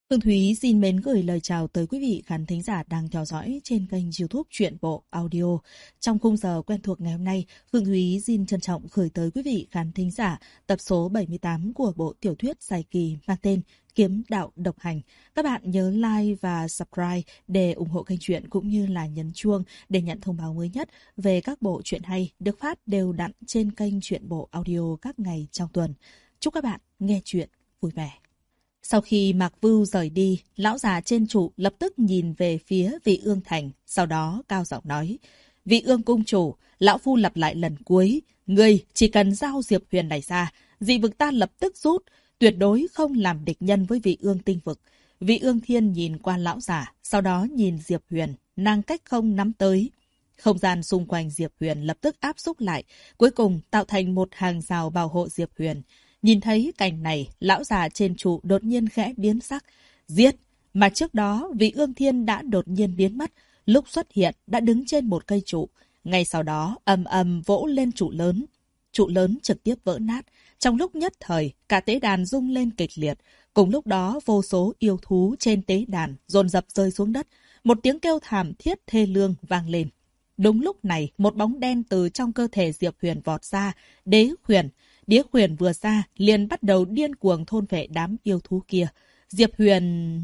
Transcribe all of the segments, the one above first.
Phương Thúy xin mến gửi lời chào tới quý vị khán thính giả đang theo dõi trên kênh YouTube Truyện Bộ Audio. Trong khung giờ quen thuộc ngày hôm nay, Phương Thúy xin trân trọng gửi tới quý vị khán thính giả tập số 78 của bộ tiểu thuyết dài kỳ mang tên Kiếm Đạo Độc Hành. Các bạn nhớ like và subscribe để ủng hộ kênh truyện cũng như là nhấn chuông để nhận thông báo mới nhất về các bộ truyện hay được phát đều đặn trên kênh Truyện Bộ Audio các ngày trong tuần. Chúc các bạn nghe truyện vui vẻ. Sau khi Mạc Vưu rời đi, lão già trên trụ lập tức nhìn về phía Vị Ương Thành, sau đó cao giọng nói: Vị Ương cung chủ, lão phu lặp lại lần cuối, ngươi chỉ cần giao Diệp Huyền này ra, dị vực ta lập tức rút, tuyệt đối không làm địch nhân với Vị Ương tinh vực. Vị Ương Thiên nhìn qua lão già, sau đó nhìn Diệp Huyền, nàng cách không nắm tới. Không gian xung quanh Diệp Huyền lập tức áp xúc lại, cuối cùng tạo thành một hàng rào bảo hộ Diệp Huyền. Nhìn thấy cảnh này, lão già trên trụ đột nhiên khẽ biến sắc. Giết! Mà trước đó, Vị Ương Thiên đã đột nhiên biến mất, lúc xuất hiện đã đứng trên một cây trụ. Ngay sau đó, ầm ầm vỗ lên trụ lớn. Trụ lớn trực tiếp vỡ nát. Trong lúc nhất thời, cả tế đàn rung lên kịch liệt. Cùng lúc đó, vô số yêu thú trên tế đàn dồn dập rơi xuống đất. Một tiếng kêu thảm thiết thê lương vang lên. Đúng lúc này, một bóng đen từ trong cơ thể Diệp Huyền vọt ra. Đế Huyền! Đế Huyền vừa ra, liền bắt đầu điên cuồng thôn phệ đám yêu thú kia. Diệp Huyền...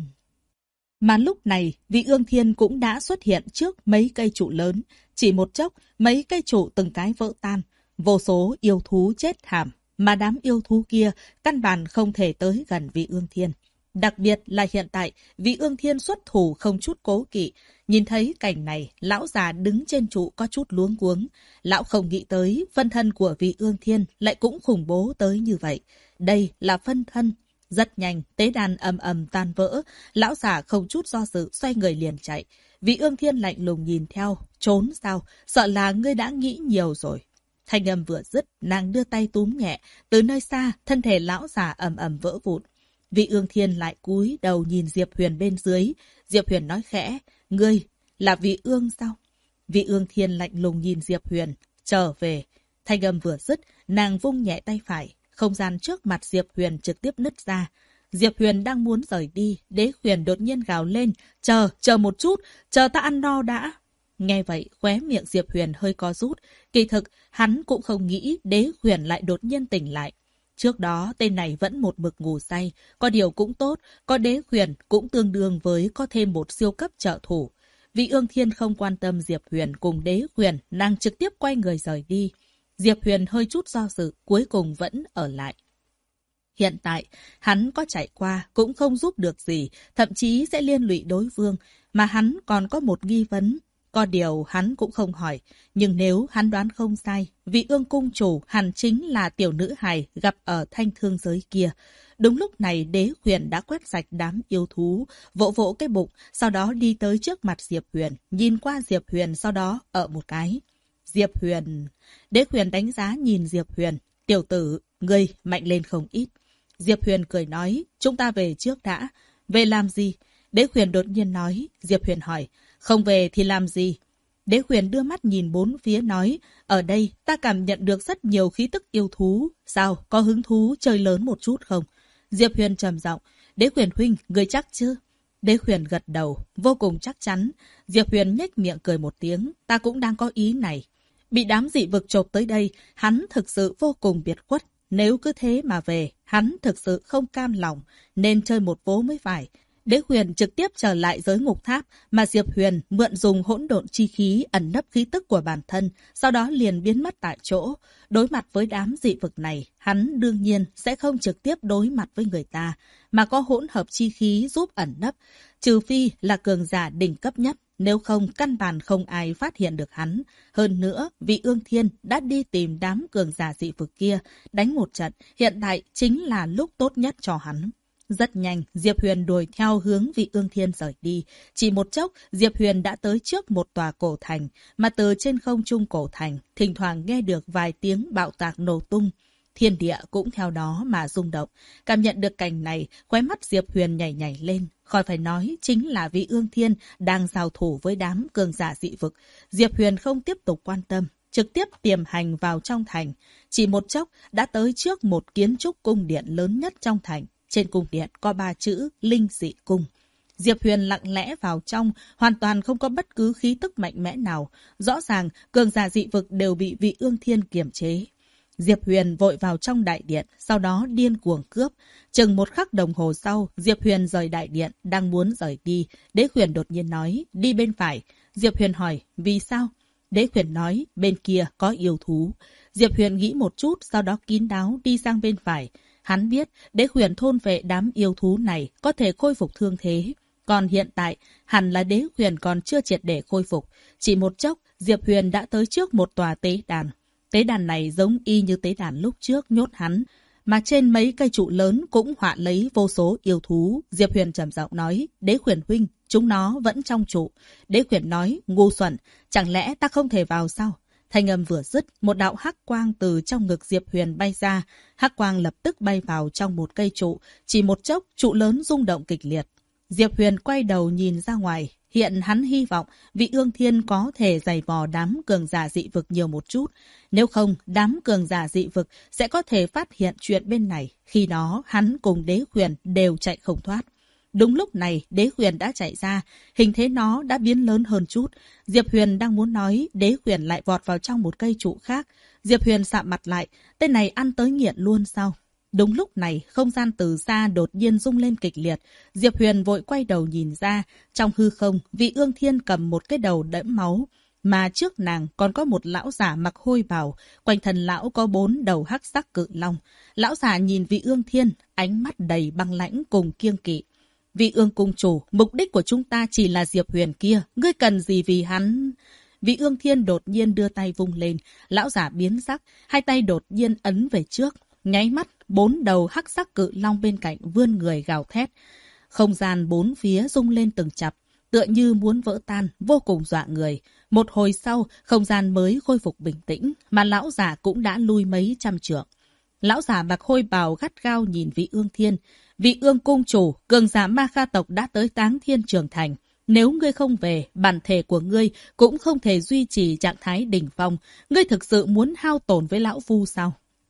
Mà lúc này, Vị Ương Thiên cũng đã xuất hiện trước mấy cây trụ lớn. Chỉ một chốc, mấy cây trụ từng cái vỡ tan. Vô số yêu thú chết thảm, mà đám yêu thú kia căn bản không thể tới gần Vị Ương Thiên. Đặc biệt là hiện tại, Vị Ương Thiên xuất thủ không chút cố kỵ. Nhìn thấy cảnh này, lão già đứng trên trụ có chút luống cuống. Lão không nghĩ tới phân thân của Vị Ương Thiên lại cũng khủng bố tới như vậy. Đây là phân thân. Rất nhanh, tế đàn ầm ầm tan vỡ. Lão già không chút do dự xoay người liền chạy. Vị Ương Thiên lạnh lùng nhìn theo. Trốn sao? Sợ là ngươi đã nghĩ nhiều rồi. Thanh âm vừa dứt, nàng đưa tay túm nhẹ. Từ nơi xa, thân thể lão già ầm ầm vỡ vụn. Vị Ương Thiên lại cúi đầu nhìn Diệp Huyền bên dưới. Diệp Huyền nói khẽ: Ngươi là Vị Ương sao? Vị Ương Thiên lạnh lùng nhìn Diệp Huyền. Trở về. Thanh âm vừa dứt, nàng vung nhẹ tay phải. Không gian trước mặt Diệp Huyền trực tiếp nứt ra. Diệp Huyền đang muốn rời đi. Đế Huyền đột nhiên gào lên: Chờ một chút, chờ ta ăn no đã. Nghe vậy, khóe miệng Diệp Huyền hơi co rút. Kỳ thực, hắn cũng không nghĩ Đế Huyền lại đột nhiên tỉnh lại. Trước đó, tên này vẫn một mực ngủ say. Có điều cũng tốt, có Đế Huyền cũng tương đương với có thêm một siêu cấp trợ thủ. Vị Ương Thiên không quan tâm Diệp Huyền cùng Đế Huyền, nàng trực tiếp quay người rời đi. Diệp Huyền hơi chút do dự, cuối cùng vẫn ở lại. Hiện tại, hắn có chạy qua cũng không giúp được gì, thậm chí sẽ liên lụy đối phương, mà hắn còn có một nghi vấn. Có điều hắn cũng không hỏi, nhưng nếu hắn đoán không sai, Vị Ương cung chủ hẳn chính là tiểu nữ hài gặp ở thanh thương giới kia. Đúng lúc này Đế Huyền đã quét sạch đám yêu thú, vỗ vỗ cái bụng, sau đó đi tới trước mặt Diệp Huyền, nhìn qua Diệp Huyền sau đó ở một cái. Diệp Huyền... Đế Huyền đánh giá nhìn Diệp Huyền. Tiểu tử, ngươi mạnh lên không ít. Diệp Huyền cười nói, chúng ta về trước đã. Về làm gì? Đế Huyền đột nhiên nói. Diệp Huyền hỏi, không về thì làm gì? Đế Huyền đưa mắt nhìn bốn phía nói, ở đây ta cảm nhận được rất nhiều khí tức yêu thú. Sao, có hứng thú chơi lớn một chút không? Diệp Huyền trầm giọng, Đế Huyền huynh, ngươi chắc chứ? Đế Huyền gật đầu, vô cùng chắc chắn. Diệp Huyền nhếch miệng cười một tiếng, ta cũng đang có ý này. Bị đám dị vực chộp tới đây, hắn thực sự vô cùng biệt khuất. Nếu cứ thế mà về, hắn thực sự không cam lòng, nên chơi một vố mới phải. Đế Huyền trực tiếp trở lại giới ngục tháp, mà Diệp Huyền mượn dùng hỗn độn chi khí ẩn nấp khí tức của bản thân, sau đó liền biến mất tại chỗ. Đối mặt với đám dị vực này, hắn đương nhiên sẽ không trực tiếp đối mặt với người ta, mà có hỗn hợp chi khí giúp ẩn nấp, trừ phi là cường giả đỉnh cấp nhất. Nếu không, căn bản không ai phát hiện được hắn. Hơn nữa, Vị Ương Thiên đã đi tìm đám cường giả dị vực kia, đánh một trận, hiện tại chính là lúc tốt nhất cho hắn. Rất nhanh, Diệp Huyền đuổi theo hướng Vị Ương Thiên rời đi. Chỉ một chốc, Diệp Huyền đã tới trước một tòa cổ thành, mà từ trên không trung cổ thành, thỉnh thoảng nghe được vài tiếng bạo tạc nổ tung. Thiên địa cũng theo đó mà rung động. Cảm nhận được cảnh này, khóe mắt Diệp Huyền nhảy nhảy lên. Khỏi phải nói, chính là Vị Ương Thiên đang giao thủ với đám cường giả dị vực. Diệp Huyền không tiếp tục quan tâm, trực tiếp tiềm hành vào trong thành. Chỉ một chốc đã tới trước một kiến trúc cung điện lớn nhất trong thành. trên cung điện có 3 chữ Linh Dị Cung. Diệp Huyền lặng lẽ vào trong, hoàn toàn không có bất cứ khí tức mạnh mẽ nào. Rõ ràng, cường giả dị vực đều bị Vị Ương Thiên kiềm chế. Diệp Huyền vội vào trong đại điện, sau đó điên cuồng cướp. Chừng 1 khắc đồng hồ sau, Diệp Huyền rời đại điện, đang muốn rời đi. Đế Huyền đột nhiên nói, đi bên phải. Diệp Huyền hỏi, vì sao? Đế Huyền nói, bên kia có yêu thú. Diệp Huyền nghĩ một chút, sau đó kín đáo đi sang bên phải. Hắn biết, Đế Huyền thôn vệ đám yêu thú này có thể khôi phục thương thế. Còn hiện tại, hẳn là Đế Huyền còn chưa triệt để khôi phục. Chỉ một chốc, Diệp Huyền đã tới trước một tòa tế đàn. Tế đàn này giống y như tế đàn lúc trước nhốt hắn. Mà trên mấy cây trụ lớn cũng họa lấy vô số yêu thú. Diệp Huyền trầm giọng nói, Đế Huyền huynh, chúng nó vẫn trong trụ. Đế Huyền nói, ngu xuẩn, chẳng lẽ ta không thể vào sao? Thanh âm vừa dứt, một đạo hắc quang từ trong ngực Diệp Huyền bay ra. Hắc quang lập tức bay vào trong một cây trụ. Chỉ một chốc, trụ lớn rung động kịch liệt. Diệp Huyền quay đầu nhìn ra ngoài. Hiện hắn hy vọng Vị Ương Thiên có thể giày vò đám cường giả dị vực nhiều một chút. Nếu không, đám cường giả dị vực sẽ có thể phát hiện chuyện bên này. Khi đó, hắn cùng Đế Huyền đều chạy không thoát. Đúng lúc này, Đế Huyền đã chạy ra. Hình thế nó đã biến lớn hơn chút. Diệp Huyền đang muốn nói, Đế Huyền lại vọt vào trong một cây trụ khác. Diệp Huyền sạm mặt lại. Tên này ăn tới nghiện luôn sao? Đúng lúc này, không gian từ xa đột nhiên rung lên kịch liệt. Diệp Huyền vội quay đầu nhìn ra. Trong hư không, Vị Ương Thiên cầm một cái đầu đẫm máu. Mà trước nàng còn có một lão giả mặc hôi bào. Quanh thân lão có 4 đầu hắc sắc cự long. Lão giả nhìn Vị Ương Thiên, ánh mắt đầy băng lãnh cùng kiêng kỵ. Vị Ương cung chủ, mục đích của chúng ta chỉ là Diệp Huyền kia. Ngươi cần gì vì hắn? Vị Ương Thiên đột nhiên đưa tay vung lên. Lão giả biến sắc, hai tay đột nhiên ấn về trước. Nháy mắt, 4 đầu hắc sắc cự long bên cạnh vươn người gào thét. Không gian 4 phía rung lên từng chập, tựa như muốn vỡ tan, vô cùng dọa người. Một hồi sau, không gian mới khôi phục bình tĩnh, mà lão giả cũng đã lui mấy trăm trượng. Lão giả mặc hôi bào gắt gao nhìn Vị Ương Thiên. Vị Ương cung chủ, cường giả Ma Kha tộc đã tới Táng Thiên Trường Thành. Nếu ngươi không về, bản thể của ngươi cũng không thể duy trì trạng thái đỉnh phong. Ngươi thực sự muốn hao tổn với lão phu sao?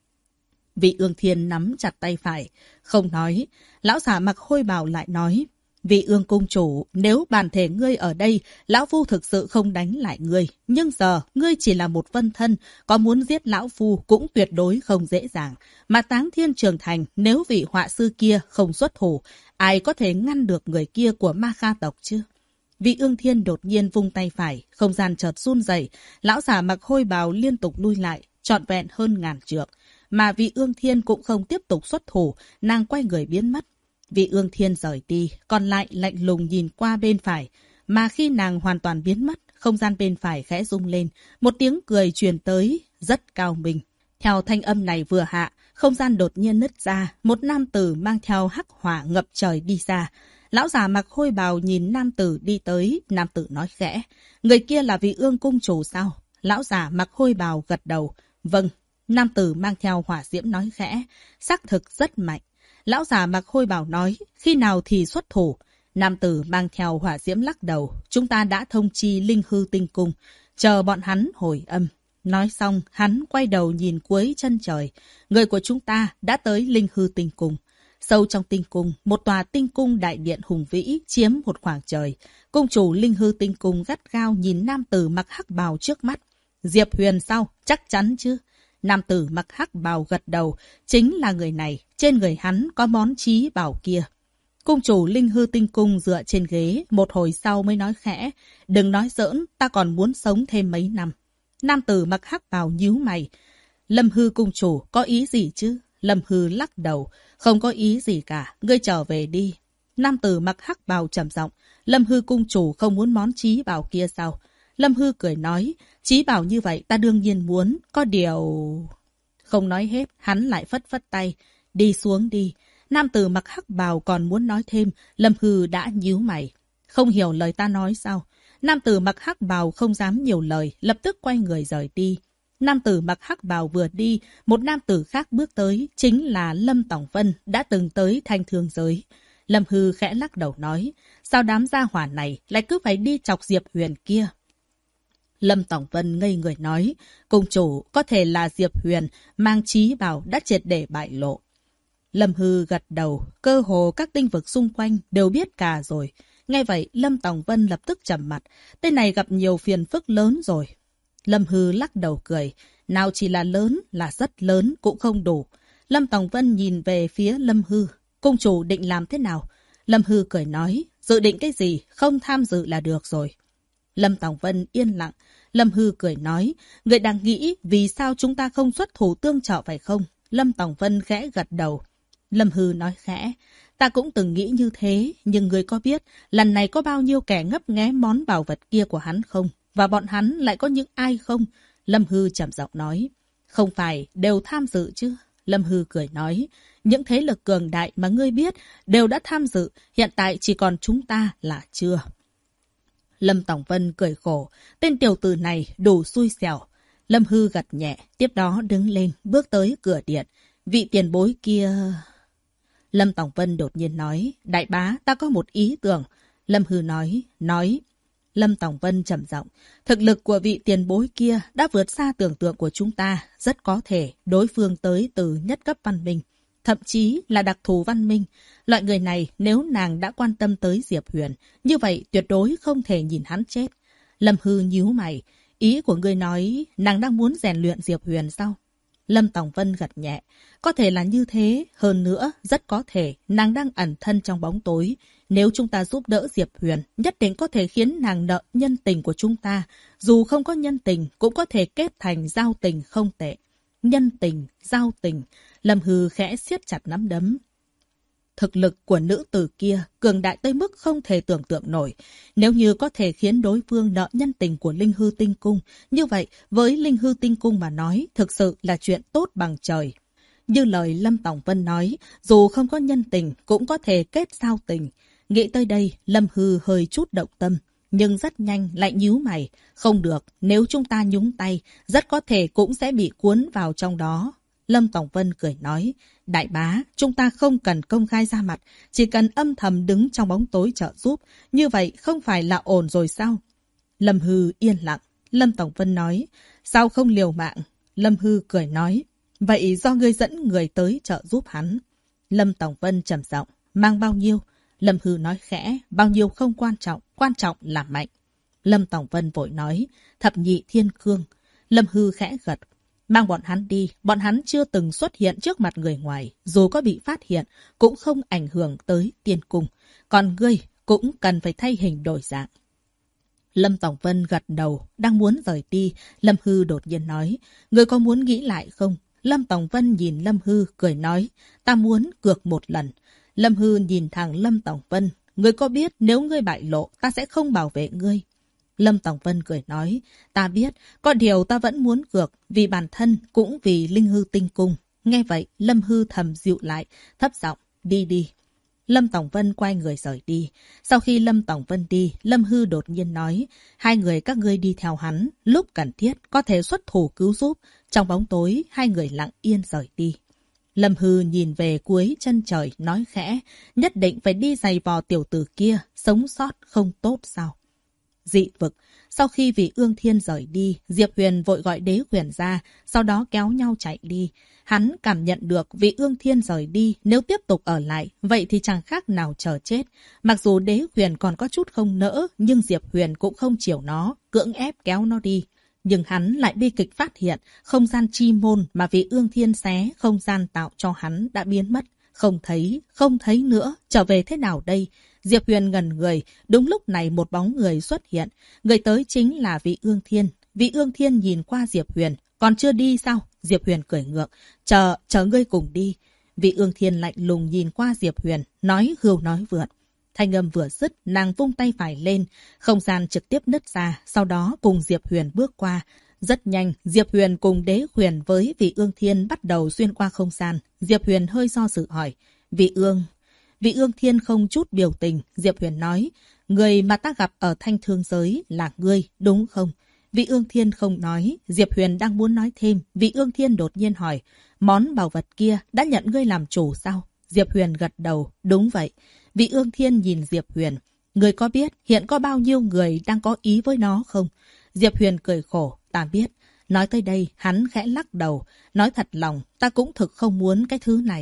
Vị Ương Thiên nắm chặt tay phải, không nói. Lão giả mặc hôi bào lại nói, Vị Ương cung chủ, nếu bản thể ngươi ở đây, lão phu thực sự không đánh lại ngươi. Nhưng giờ, ngươi chỉ là một vân thân, có muốn giết lão phu cũng tuyệt đối không dễ dàng. Mà Táng Thiên Trường Thành, nếu vị họa sư kia không xuất thủ, ai có thể ngăn được người kia của Ma Kha tộc chứ? Vị Ương Thiên đột nhiên vung tay phải, không gian chợt run rẩy. Lão giả mặc hôi bào liên tục lui lại, trọn vẹn hơn 1000 trượng. Mà Vị Ương Thiên cũng không tiếp tục xuất thủ, nàng quay người biến mất. Vị Ương Thiên rời đi, còn lại lạnh lùng nhìn qua bên phải. Mà khi nàng hoàn toàn biến mất, không gian bên phải khẽ rung lên, một tiếng cười truyền tới, rất cao minh. Theo thanh âm này vừa hạ, không gian đột nhiên nứt ra, một nam tử mang theo hắc hỏa ngập trời đi ra. Lão già mặc hôi bào nhìn nam tử đi tới, nam tử nói khẽ, người kia là Vị Ương cung chủ sao? Lão già mặc hôi bào gật đầu, vâng. Nam tử mang theo hỏa diễm nói khẽ, xác thực rất mạnh. Lão già mặc hôi bào nói, khi nào thì xuất thủ? Nam tử mang theo hỏa diễm lắc đầu, chúng ta đã thông chi Linh Hư Tinh Cung, chờ bọn hắn hồi âm. Nói xong, hắn quay đầu nhìn cuối chân trời. Người của chúng ta đã tới Linh Hư Tinh Cung. Sâu trong tinh cung, một tòa tinh cung đại điện hùng vĩ chiếm một khoảng trời. Cung chủ Linh Hư Tinh Cung gắt gao nhìn nam tử mặc hắc bào trước mắt. Diệp Huyền sao? Chắc chắn chứ? Nam tử mặc hắc bào gật đầu, chính là người này, trên người hắn có món chí bảo kia. Cung chủ Linh Hư Tinh Cung dựa trên ghế, một hồi sau mới nói khẽ, đừng nói giỡn, ta còn muốn sống thêm mấy năm. Nam tử mặc hắc bào nhíu mày, Lâm Hư cung chủ có ý gì chứ? Lâm Hư lắc đầu, không có ý gì cả, ngươi trở về đi. Nam tử mặc hắc bào trầm giọng, Lâm Hư cung chủ không muốn món chí bảo kia sao? Lâm Hư cười nói, chí bảo như vậy ta đương nhiên muốn, có điều... Không nói hết, hắn lại phất phất tay, đi xuống đi. Nam tử mặc hắc bào còn muốn nói thêm, Lâm Hư đã nhíu mày. Không hiểu lời ta nói sao? Nam tử mặc hắc bào không dám nhiều lời, lập tức quay người rời đi. Nam tử mặc hắc bào vừa đi, một nam tử khác bước tới, chính là Lâm Tỏng Vân, đã từng tới Thanh Thương giới. Lâm Hư khẽ lắc đầu nói, sao đám gia hỏa này lại cứ phải đi chọc Diệp Huyền kia? Lâm Tỏng Vân ngây người nói, cung chủ có thể là Diệp Huyền mang chí bảo đã triệt để bại lộ. Lâm Hư gật đầu, cơ hồ các tinh vực xung quanh đều biết cả rồi. Nghe vậy, Lâm Tòng Vân lập tức trầm mặt. Tên này gặp nhiều phiền phức lớn rồi. Lâm Hư lắc đầu cười. Nào chỉ là lớn, là rất lớn cũng không đủ. Lâm Tòng Vân nhìn về phía Lâm Hư. Cung chủ định làm thế nào? Lâm Hư cười nói, dự định cái gì, không tham dự là được rồi. Lâm Tòng Vân yên lặng. Lâm Hư cười nói, người đang nghĩ vì sao chúng ta không xuất thủ tương trợ phải không? Lâm Tòng Vân khẽ gật đầu. Lâm Hư nói khẽ, ta cũng từng nghĩ như thế, nhưng người có biết lần này có bao nhiêu kẻ ngấp nghé món bảo vật kia của hắn không? Và bọn hắn lại có những ai không? Lâm Hư trầm giọng nói, không phải đều tham dự chứ? Lâm Hư cười nói, những thế lực cường đại mà ngươi biết đều đã tham dự, hiện tại chỉ còn chúng ta là chưa. Lâm Tòng Vân cười khổ, tên tiểu tử này đủ xui xẻo. Lâm Hư gật nhẹ, tiếp đó đứng lên, bước tới cửa điện. Vị tiền bối kia... Lâm Tòng Vân đột nhiên nói, đại bá, ta có một ý tưởng. Lâm Hư nói. Lâm Tòng Vân trầm giọng, thực lực của vị tiền bối kia đã vượt xa tưởng tượng của chúng ta, rất có thể đối phương tới từ nhất cấp văn minh, thậm chí là đặc thù văn minh. Loại người này nếu nàng đã quan tâm tới Diệp Huyền, như vậy tuyệt đối không thể nhìn hắn chết. Lâm Hư nhíu mày, ý của ngươi nói nàng đang muốn rèn luyện Diệp Huyền sao? Lâm Tòng Vân gật nhẹ, có thể là như thế, hơn nữa, rất có thể nàng đang ẩn thân trong bóng tối. Nếu chúng ta giúp đỡ Diệp Huyền, nhất định có thể khiến nàng nợ nhân tình của chúng ta. Dù không có nhân tình, cũng có thể kết thành giao tình không tệ. Nhân tình, giao tình, Lâm Hư khẽ siết chặt nắm đấm. Thực lực của nữ tử kia cường đại tới mức không thể tưởng tượng nổi. Nếu như có thể khiến đối phương nợ nhân tình của Linh Hư Tinh Cung, như vậy với Linh Hư Tinh Cung mà nói, thực sự là chuyện tốt bằng trời. Như lời Lâm Tòng Vân nói, dù không có nhân tình cũng có thể kết giao tình. Nghĩ tới đây, Lâm Hư hơi chút động tâm, nhưng rất nhanh lại nhíu mày. Không được, nếu chúng ta nhúng tay, rất có thể cũng sẽ bị cuốn vào trong đó. Lâm Tòng Vân cười nói, đại bá, chúng ta không cần công khai ra mặt, chỉ cần âm thầm đứng trong bóng tối trợ giúp, như vậy không phải là ổn rồi sao? Lâm Hư yên lặng, Lâm Tòng Vân nói, sao không liều mạng? Lâm Hư cười nói, vậy do ngươi dẫn người tới trợ giúp hắn. Lâm Tòng Vân trầm giọng, mang bao nhiêu? Lâm Hư nói khẽ, bao nhiêu không quan trọng là mạnh. Lâm Tòng Vân vội nói, thập nhị thiên cương. Lâm Hư khẽ gật, mang bọn hắn đi, bọn hắn chưa từng xuất hiện trước mặt người ngoài, dù có bị phát hiện, cũng không ảnh hưởng tới tiên cung. Còn ngươi cũng cần phải thay hình đổi dạng. Lâm Tòng Vân gật đầu, đang muốn rời đi, Lâm Hư đột nhiên nói, ngươi có muốn nghĩ lại không? Lâm Tòng Vân nhìn Lâm Hư, cười nói, ta muốn cược một lần. Lâm Hư nhìn thẳng Lâm Tòng Vân, ngươi có biết nếu ngươi bại lộ, ta sẽ không bảo vệ ngươi. Lâm Tòng Vân cười nói, ta biết, có điều ta vẫn muốn cược, vì bản thân cũng vì Linh Hư Tinh Cung. Nghe vậy, Lâm Hư thầm dịu lại, thấp giọng, đi đi. Lâm Tòng Vân quay người rời đi. Sau khi Lâm Tòng Vân đi, Lâm Hư đột nhiên nói, hai người các ngươi đi theo hắn, lúc cần thiết có thể xuất thủ cứu giúp. Trong bóng tối, hai người lặng yên rời đi. Lâm Hư nhìn về cuối chân trời, nói khẽ, nhất định phải đi giày vò tiểu tử kia, sống sót không tốt sao? Dị vực. Sau khi vị Ương Thiên rời đi, Diệp Huyền vội gọi Đế Huyền ra, sau đó kéo nhau chạy đi. Hắn cảm nhận được vị Ương Thiên rời đi, nếu tiếp tục ở lại, vậy thì chẳng khác nào chờ chết. Mặc dù Đế Huyền còn có chút không nỡ, nhưng Diệp Huyền cũng không chiều nó, cưỡng ép kéo nó đi. Nhưng hắn lại bi kịch phát hiện, không gian chi môn mà vị Ương Thiên xé, không gian tạo cho hắn đã biến mất. Không thấy nữa, trở về thế nào đây? Diệp Huyền ngẩn người, đúng lúc này một bóng người xuất hiện. Người tới chính là vị Ương Thiên. Vị Ương Thiên nhìn qua Diệp Huyền, còn chưa đi sao? Diệp Huyền cười ngược, chờ ngươi cùng đi. Vị Ương Thiên lạnh lùng nhìn qua Diệp Huyền, nói hưu nói vượt. Thanh âm vừa dứt, nàng vung tay phải lên, không gian trực tiếp nứt ra, sau đó cùng Diệp Huyền bước qua. Rất nhanh, Diệp Huyền cùng Đế Huyền với vị Ương Thiên bắt đầu xuyên qua không gian. Diệp Huyền hơi do dự hỏi, Vị Ương Thiên không chút biểu tình, Diệp Huyền nói, người mà ta gặp ở Thanh Thương Giới là ngươi, đúng không? Vị Ương Thiên không nói, Diệp Huyền đang muốn nói thêm, vị Ương Thiên đột nhiên hỏi, món bảo vật kia đã nhận ngươi làm chủ sao? Diệp Huyền gật đầu, đúng vậy. Vị Ương Thiên nhìn Diệp Huyền, ngươi có biết hiện có bao nhiêu người đang có ý với nó không? Diệp Huyền cười khổ, ta biết. Nói tới đây, hắn khẽ lắc đầu, nói thật lòng, ta cũng thực không muốn cái thứ này.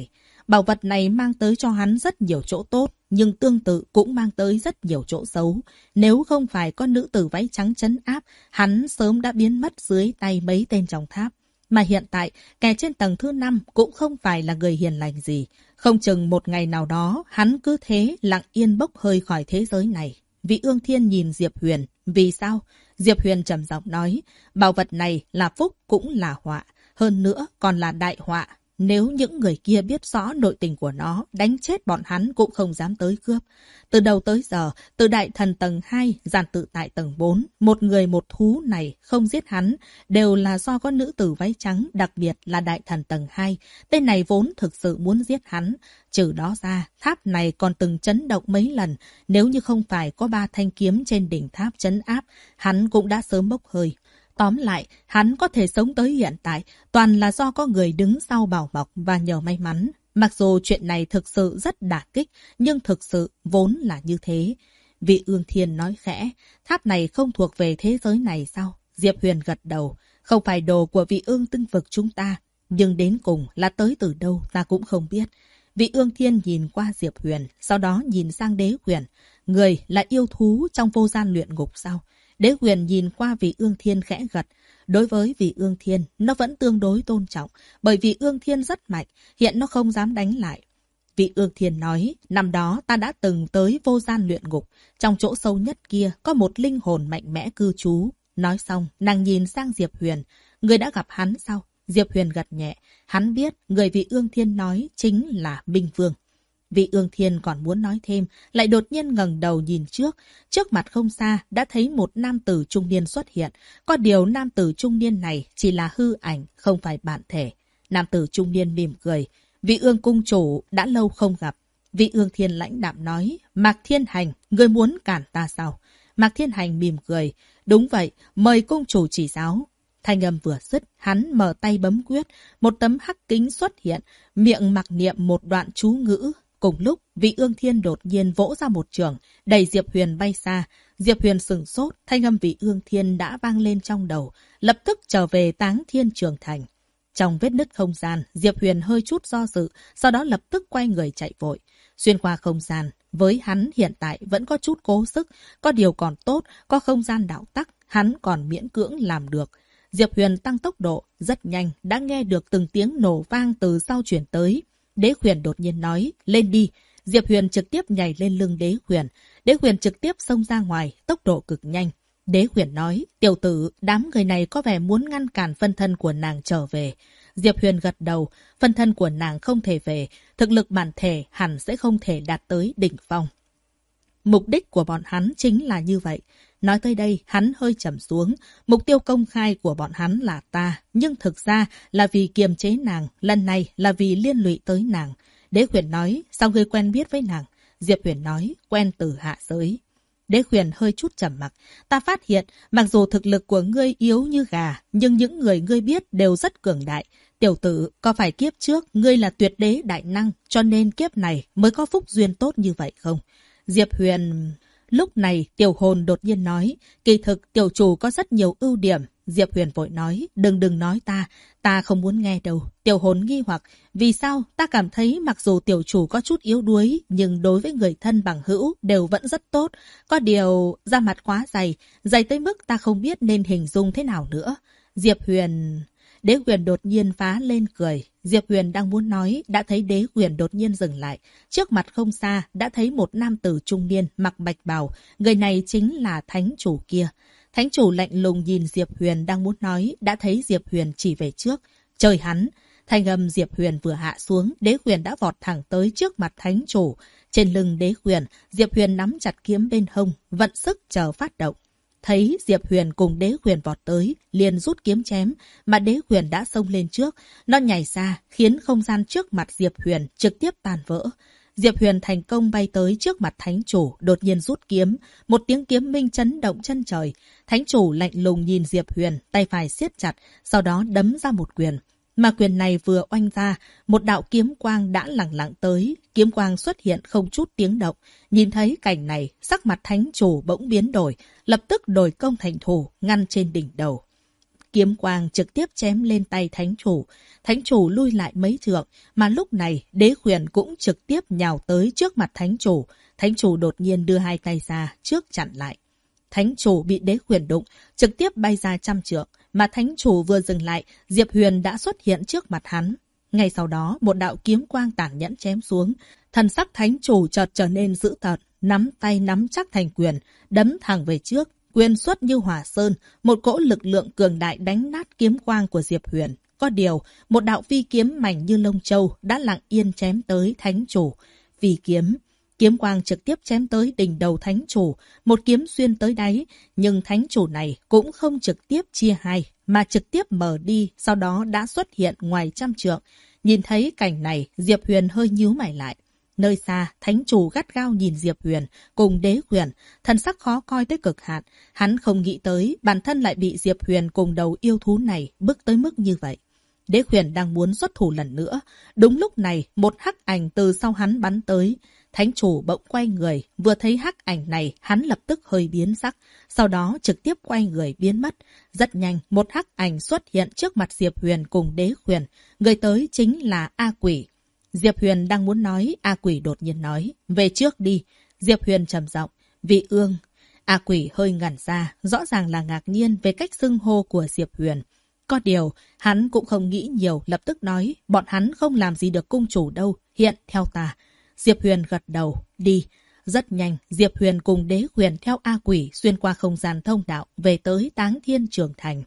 Bảo vật này mang tới cho hắn rất nhiều chỗ tốt, nhưng tương tự cũng mang tới rất nhiều chỗ xấu. Nếu không phải có nữ tử váy trắng trấn áp, hắn sớm đã biến mất dưới tay mấy tên trong tháp. Mà hiện tại, kẻ trên tầng thứ 5 cũng không phải là người hiền lành gì. Không chừng một ngày nào đó, hắn cứ thế lặng yên bốc hơi khỏi thế giới này. Vị Ương Thiên nhìn Diệp Huyền. Vì sao? Diệp Huyền trầm giọng nói, bảo vật này là phúc cũng là họa. Hơn nữa còn là đại họa. Nếu những người kia biết rõ nội tình của nó, đánh chết bọn hắn cũng không dám tới cướp. Từ đầu tới giờ, từ đại thần tầng 2, giàn tự tại tầng 4, một người một thú này không giết hắn, đều là do có nữ tử váy trắng, đặc biệt là đại thần tầng 2. Tên này vốn thực sự muốn giết hắn. Trừ đó ra, tháp này còn từng chấn động mấy lần. Nếu như không phải có 3 thanh kiếm trên đỉnh tháp trấn áp, hắn cũng đã sớm bốc hơi. Tóm lại, hắn có thể sống tới hiện tại, toàn là do có người đứng sau bảo bọc và nhờ may mắn. Mặc dù chuyện này thực sự rất đả kích, nhưng thực sự vốn là như thế. Vị Ương Thiên nói khẽ, tháp này không thuộc về thế giới này sao? Diệp Huyền gật đầu, không phải đồ của vị Ương Tinh Vực chúng ta, nhưng đến cùng là tới từ đâu ta cũng không biết. Vị Ương Thiên nhìn qua Diệp Huyền, sau đó nhìn sang Đế Huyền. Người là yêu thú trong vô gian luyện ngục sao? Đế Huyền nhìn qua vị Ương Thiên khẽ gật. Đối với vị Ương Thiên, nó vẫn tương đối tôn trọng, bởi vì Ương Thiên rất mạnh, hiện nó không dám đánh lại. Vị Ương Thiên nói, năm đó ta đã từng tới vô gian luyện ngục, trong chỗ sâu nhất kia có một linh hồn mạnh mẽ cư trú. Nói xong, nàng nhìn sang Diệp Huyền, người đã gặp hắn sao? Diệp Huyền gật nhẹ, hắn biết người vị Ương Thiên nói chính là Minh Vương. Vị Ương Thiên còn muốn nói thêm, lại đột nhiên ngẩng đầu nhìn trước. Trước mặt không xa, đã thấy một nam tử trung niên xuất hiện. Có điều nam tử trung niên này chỉ là hư ảnh, không phải bản thể. Nam tử trung niên mỉm cười. Vị Ương cung chủ đã lâu không gặp. Vị Ương Thiên lãnh đạm nói, Mạc Thiên Hành, ngươi muốn cản ta sao? Mạc Thiên Hành mỉm cười. Đúng vậy, mời cung chủ chỉ giáo. Thanh âm vừa dứt, hắn mở tay bấm quyết. Một tấm hắc kính xuất hiện, miệng mặc niệm một đoạn chú ngữ. Cùng lúc, vị Ương Thiên đột nhiên vỗ ra một trường, đẩy Diệp Huyền bay xa. Diệp Huyền sửng sốt, thanh âm vị Ương Thiên đã vang lên trong đầu, lập tức trở về Táng Thiên Trường Thành. Trong vết nứt không gian, Diệp Huyền hơi chút do dự, sau đó lập tức quay người chạy vội. Xuyên qua không gian, với hắn hiện tại vẫn có chút cố sức, có điều còn tốt, có không gian đạo tắc, hắn còn miễn cưỡng làm được. Diệp Huyền tăng tốc độ, rất nhanh, đã nghe được từng tiếng nổ vang từ sau chuyển tới. Đế Huyền đột nhiên nói, lên đi. Diệp Huyền trực tiếp nhảy lên lưng Đế Huyền. Đế Huyền trực tiếp xông ra ngoài, tốc độ cực nhanh. Đế Huyền nói, tiểu tử, đám người này có vẻ muốn ngăn cản phân thân của nàng trở về. Diệp Huyền gật đầu, phân thân của nàng không thể về, thực lực bản thể hẳn sẽ không thể đạt tới đỉnh phong. Mục đích của bọn hắn chính là như vậy. Nói tới đây, hắn hơi trầm xuống. Mục tiêu công khai của bọn hắn là ta, nhưng thực ra là vì kiềm chế nàng, lần này là vì liên lụy tới nàng. Đế Huyền nói, sao ngươi quen biết với nàng? Diệp Huyền nói, quen từ hạ giới. Đế Huyền hơi chút trầm mặc. Ta phát hiện, mặc dù thực lực của ngươi yếu như gà, nhưng những người ngươi biết đều rất cường đại. Tiểu tử, có phải kiếp trước ngươi là tuyệt đế đại năng, cho nên kiếp này mới có phúc duyên tốt như vậy không? Diệp Huyền... Lúc này, Tiểu Hồn đột nhiên nói, kỳ thực tiểu chủ có rất nhiều ưu điểm. Diệp Huyền vội nói, đừng nói ta không muốn nghe đâu. Tiểu Hồn nghi hoặc, vì sao ta cảm thấy mặc dù tiểu chủ có chút yếu đuối, nhưng đối với người thân bằng hữu đều vẫn rất tốt. Có điều, da mặt quá dày tới mức ta không biết nên hình dung thế nào nữa. Diệp Huyền... Đế Huyền đột nhiên phá lên cười. Diệp Huyền đang muốn nói, đã thấy Đế Huyền đột nhiên dừng lại. Trước mặt không xa, đã thấy một nam tử trung niên mặc bạch bào. Người này chính là thánh chủ kia. Thánh chủ lạnh lùng nhìn Diệp Huyền đang muốn nói, đã thấy Diệp Huyền chỉ về trước. Trời hắn! Thanh âm Diệp Huyền vừa hạ xuống, Đế Huyền đã vọt thẳng tới trước mặt thánh chủ. Trên lưng Đế Huyền, Diệp Huyền nắm chặt kiếm bên hông, vận sức chờ phát động. Thấy Diệp Huyền cùng Đế Huyền vọt tới, liền rút kiếm chém, mà Đế Huyền đã xông lên trước. Nó nhảy ra, khiến không gian trước mặt Diệp Huyền trực tiếp tan vỡ. Diệp Huyền thành công bay tới trước mặt thánh chủ, đột nhiên rút kiếm. Một tiếng kiếm minh chấn động chân trời. Thánh chủ lạnh lùng nhìn Diệp Huyền, tay phải siết chặt, sau đó đấm ra một quyền. Mà quyền này vừa oanh ra, một đạo kiếm quang đã lẳng lặng tới. Kiếm quang xuất hiện không chút tiếng động. Nhìn thấy cảnh này, sắc mặt thánh chủ bỗng biến đổi, lập tức đổi công thành thủ, ngăn trên đỉnh đầu. kiếm quang trực tiếp chém lên tay thánh chủ. Thánh chủ lui lại mấy trượng, mà lúc này Đế Khuyển cũng trực tiếp nhào tới trước mặt thánh chủ. Thánh chủ đột nhiên đưa hai tay ra trước chặn lại. Thánh chủ bị Đế Khuyển đụng, trực tiếp bay ra 100 trượng, mà thánh chủ vừa dừng lại, Diệp Huyền đã xuất hiện trước mặt hắn. Ngay sau đó, một đạo kiếm quang tàn nhẫn chém xuống, thần sắc thánh chủ chợt trở nên dữ tợn, nắm tay nắm chắc thành quyền, đấm thẳng về trước, quyền xuất như hỏa sơn, một cỗ lực lượng cường đại đánh nát kiếm quang của Diệp Huyền. Có điều, một đạo phi kiếm mảnh như lông châu đã lặng yên chém tới thánh chủ. Phi kiếm, kiếm quang trực tiếp chém tới đỉnh đầu thánh chủ, một kiếm xuyên tới đáy, nhưng thánh chủ này cũng không trực tiếp chia hai, mà trực tiếp mở đi, sau đó đã xuất hiện ngoài 100 trượng. Nhìn thấy cảnh này, Diệp Huyền hơi nhíu mày lại. Nơi xa, thánh chủ gắt gao nhìn Diệp Huyền cùng Đế Khuyển, thần sắc khó coi tới cực hạn. Hắn không nghĩ tới bản thân lại bị Diệp Huyền cùng đầu yêu thú này bức tới mức như vậy. Đế Khuyển đang muốn xuất thủ lần nữa. Đúng lúc này, một hắc ảnh từ sau hắn bắn tới. Thánh chủ bỗng quay người, vừa thấy hắc ảnh này, hắn lập tức hơi biến sắc, sau đó trực tiếp quay người biến mất. Rất nhanh, một hắc ảnh xuất hiện trước mặt Diệp Huyền cùng Đế Khuyển. Người tới chính là A Quỷ. Diệp Huyền đang muốn nói, A Quỷ đột nhiên nói, về trước đi. Diệp Huyền trầm giọng, Vị Ương. A Quỷ hơi ngẩn ra, rõ ràng là ngạc nhiên về cách xưng hô của Diệp Huyền. Có điều, hắn cũng không nghĩ nhiều, lập tức nói, bọn hắn không làm gì được cung chủ đâu, hiện theo ta. Diệp Huyền gật đầu, đi. Rất nhanh, Diệp Huyền cùng Đế Khuyển theo A Quỷ xuyên qua không gian thông đạo về tới Táng Thiên Trường Thành.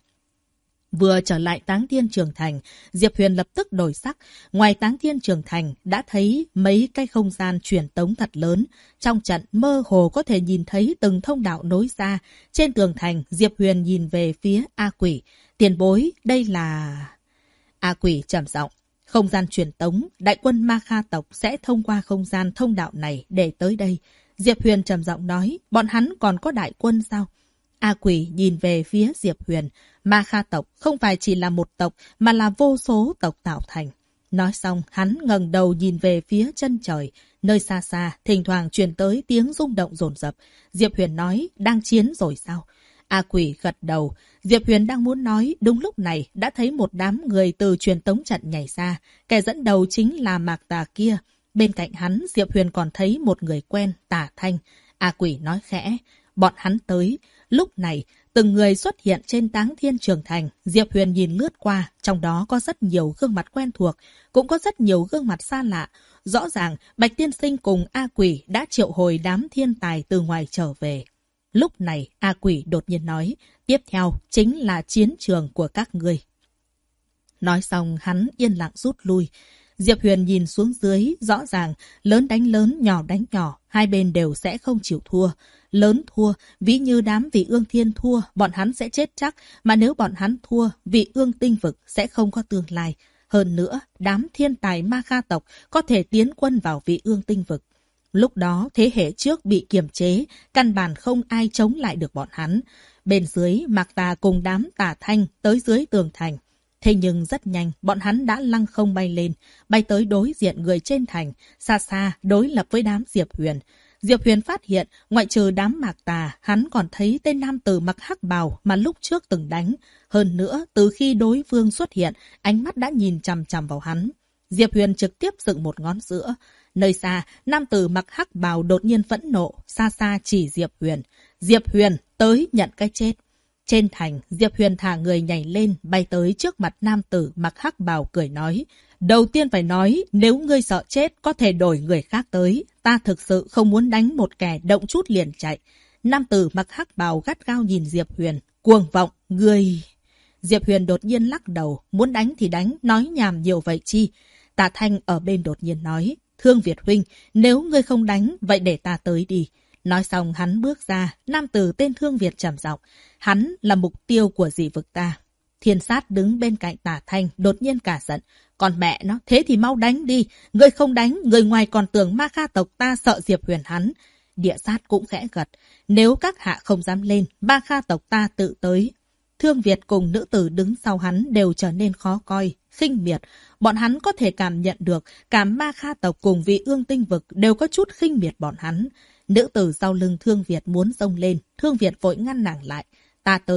Vừa trở lại Táng Thiên Trường Thành, Diệp Huyền lập tức đổi sắc. Ngoài Táng Thiên Trường Thành đã thấy mấy cái không gian truyền tống thật lớn. Trong trận mơ hồ có thể nhìn thấy từng thông đạo nối ra. Trên tường thành, Diệp Huyền nhìn về phía A Quỷ. Tiền bối, đây là... A Quỷ trầm giọng. Không gian truyền tống, đại quân Ma Kha tộc sẽ thông qua không gian thông đạo này để tới đây. Diệp Huyền trầm giọng nói, bọn hắn còn có đại quân sao? A Quỷ nhìn về phía Diệp Huyền. Ma Kha tộc không phải chỉ là một tộc mà là vô số tộc tạo thành. Nói xong, hắn ngẩng đầu nhìn về phía chân trời. Nơi xa xa, thỉnh thoảng truyền tới tiếng rung động dồn dập. Diệp Huyền nói, đang chiến rồi sao? A Quỷ gật đầu. Diệp Huyền đang muốn nói, đúng lúc này đã thấy một đám người từ truyền tống trận nhảy ra. Kẻ dẫn đầu chính là Mạc Tà kia. Bên cạnh hắn, Diệp Huyền còn thấy một người quen, Tả Thanh. A Quỷ nói khẽ, bọn hắn tới. Lúc này, từng người xuất hiện trên Táng Thiên Trường Thành. Diệp Huyền nhìn lướt qua, trong đó có rất nhiều gương mặt quen thuộc, cũng có rất nhiều gương mặt xa lạ. Rõ ràng, Bạch Tiên Sinh cùng A Quỷ đã triệu hồi đám thiên tài từ ngoài trở về. Lúc này, A Quỷ đột nhiên nói, tiếp theo chính là chiến trường của các ngươi. Nói xong, hắn yên lặng rút lui. Diệp Huyền nhìn xuống dưới, rõ ràng, lớn đánh lớn, nhỏ đánh nhỏ, hai bên đều sẽ không chịu thua. Lớn thua, ví như đám Vị Ương Thiên thua, bọn hắn sẽ chết chắc, mà nếu bọn hắn thua, Vị Ương Tinh Vực sẽ không có tương lai. Hơn nữa, đám thiên tài Ma Kha tộc có thể tiến quân vào Vị Ương Tinh Vực. Lúc đó, thế hệ trước bị kiềm chế, căn bản không ai chống lại được bọn hắn. Bên dưới, Mạc Tà cùng đám Tà Thanh tới dưới tường thành. Thế nhưng rất nhanh, bọn hắn đã lăng không bay lên, bay tới đối diện người trên thành, xa xa đối lập với đám Diệp Huyền. Diệp Huyền phát hiện, ngoại trừ đám Mạc Tà, hắn còn thấy tên nam tử mặc hắc bào mà lúc trước từng đánh. Hơn nữa, từ khi đối phương xuất hiện, ánh mắt đã nhìn chằm chằm vào hắn. Diệp Huyền trực tiếp dựng một ngón giữa. Nơi xa, nam tử mặc hắc bào đột nhiên phẫn nộ, xa xa chỉ Diệp Huyền. Diệp Huyền, tới nhận cái chết. Trên thành, Diệp Huyền thả người nhảy lên, bay tới trước mặt nam tử mặc hắc bào cười nói. Đầu tiên phải nói, nếu ngươi sợ chết, có thể đổi người khác tới. Ta thực sự không muốn đánh một kẻ động chút liền chạy. Nam tử mặc hắc bào gắt gao nhìn Diệp Huyền. Cuồng vọng, ngươi... Diệp Huyền đột nhiên lắc đầu, muốn đánh thì đánh, nói nhảm nhiều vậy chi. Tạ Thanh ở bên đột nhiên nói. Thương Việt huynh, nếu ngươi không đánh, vậy để ta tới đi. Nói xong hắn bước ra, nam tử tên Thương Việt trầm giọng. Hắn là mục tiêu của dị vực ta. Thiên Sát đứng bên cạnh Tả Thanh, đột nhiên cả giận. Còn mẹ nó, thế thì mau đánh đi. Ngươi không đánh, người ngoài còn tưởng Ma Kha tộc ta sợ Diệp Huyền hắn. Địa Sát cũng khẽ gật. Nếu các hạ không dám lên, Ma Kha tộc ta tự tới. Thương Việt cùng nữ tử đứng sau hắn đều trở nên khó coi, khinh miệt. Bọn hắn có thể cảm nhận được cả Ma Kha tộc cùng Vị Ương Tinh Vực đều có chút khinh miệt bọn hắn. Nữ tử sau lưng Thương Việt muốn xông lên, Thương Việt vội ngăn nàng lại. Ta tới.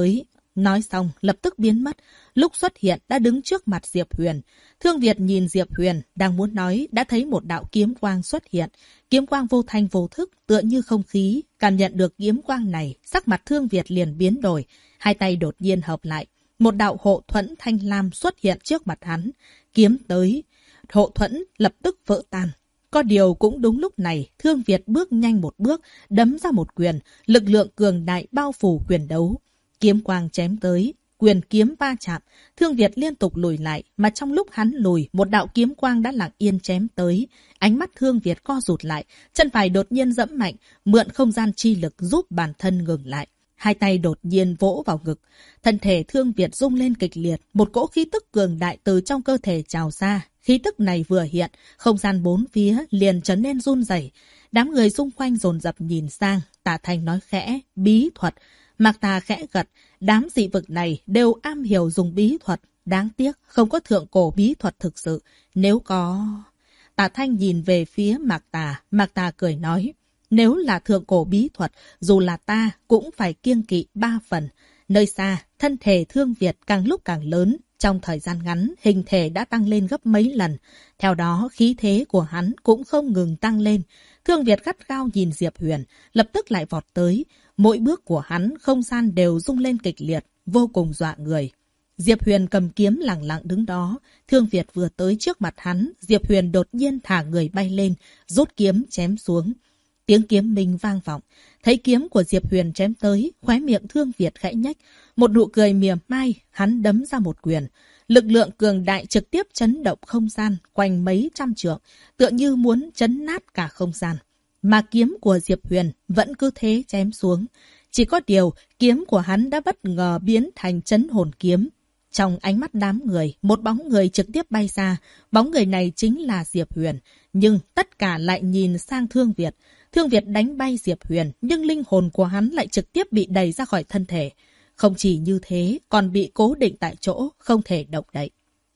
Nói xong, lập tức biến mất. Lúc xuất hiện đã đứng trước mặt Diệp Huyền. Thương Việt nhìn Diệp Huyền, đang muốn nói, đã thấy một đạo kiếm quang xuất hiện. Kiếm quang vô thanh vô thức, tựa như không khí. Cảm nhận được kiếm quang này, sắc mặt Thương Việt liền biến đổi. Hai tay đột nhiên hợp lại. Một đạo hộ thuẫn thanh lam xuất hiện trước mặt hắn. Kiếm tới. Hộ thuẫn lập tức vỡ tan. Có điều cũng đúng lúc này, Thương Việt bước nhanh một bước, đấm ra một quyền. Lực lượng cường đại bao phủ quyền đấu. Kiếm quang chém tới. Quyền kiếm va chạm, Thương Việt liên tục lùi lại, mà trong lúc hắn lùi, một đạo kiếm quang đã lặng yên chém tới. Ánh mắt Thương Việt co rụt lại, chân phải đột nhiên giẫm mạnh, mượn không gian chi lực giúp bản thân ngừng lại. Hai tay đột nhiên vỗ vào ngực. Thân thể Thương Việt rung lên kịch liệt, một cỗ khí tức cường đại từ trong cơ thể trào ra. Khí tức này vừa hiện, không gian bốn phía liền trở nên run rẩy. Đám người xung quanh dồn dập nhìn sang, Tạ Thanh nói khẽ, bí thuật. Mạc Tà khẽ gật, đám dị vực này đều am hiểu dùng bí thuật. Đáng tiếc, không có thượng cổ bí thuật thực sự. Nếu có... Tạ Thanh nhìn về phía Mạc Tà cười nói. Nếu là thượng cổ bí thuật, dù là ta cũng phải kiêng kỵ 3 phần. Nơi xa, thân thể Thương Việt càng lúc càng lớn. Trong thời gian ngắn, hình thể đã tăng lên gấp mấy lần. Theo đó, khí thế của hắn cũng không ngừng tăng lên. Thương Việt gắt gao nhìn Diệp Huyền, lập tức lại vọt tới. Mỗi bước của hắn, không gian đều rung lên kịch liệt, vô cùng dọa người. Diệp Huyền cầm kiếm lặng lặng đứng đó. Thương Việt vừa tới trước mặt hắn, Diệp Huyền đột nhiên thả người bay lên, rút kiếm chém xuống. Tiếng kiếm minh vang vọng. Thấy kiếm của Diệp Huyền chém tới, khóe miệng Thương Việt khẽ nhếch. Một nụ cười mỉa mai, hắn đấm ra một quyền. Lực lượng cường đại trực tiếp chấn động không gian, quanh mấy trăm trượng, tựa như muốn chấn nát cả không gian. Mà kiếm của Diệp Huyền vẫn cứ thế chém xuống. Chỉ có điều, kiếm của hắn đã bất ngờ biến thành chấn hồn kiếm. Trong ánh mắt đám người, một bóng người trực tiếp bay ra. Bóng người này chính là Diệp Huyền. Nhưng tất cả lại nhìn sang Thương Việt. Thương Việt đánh bay Diệp Huyền, nhưng linh hồn của hắn lại trực tiếp bị đẩy ra khỏi thân thể. Không chỉ như thế, còn bị cố định tại chỗ, không thể động đậy.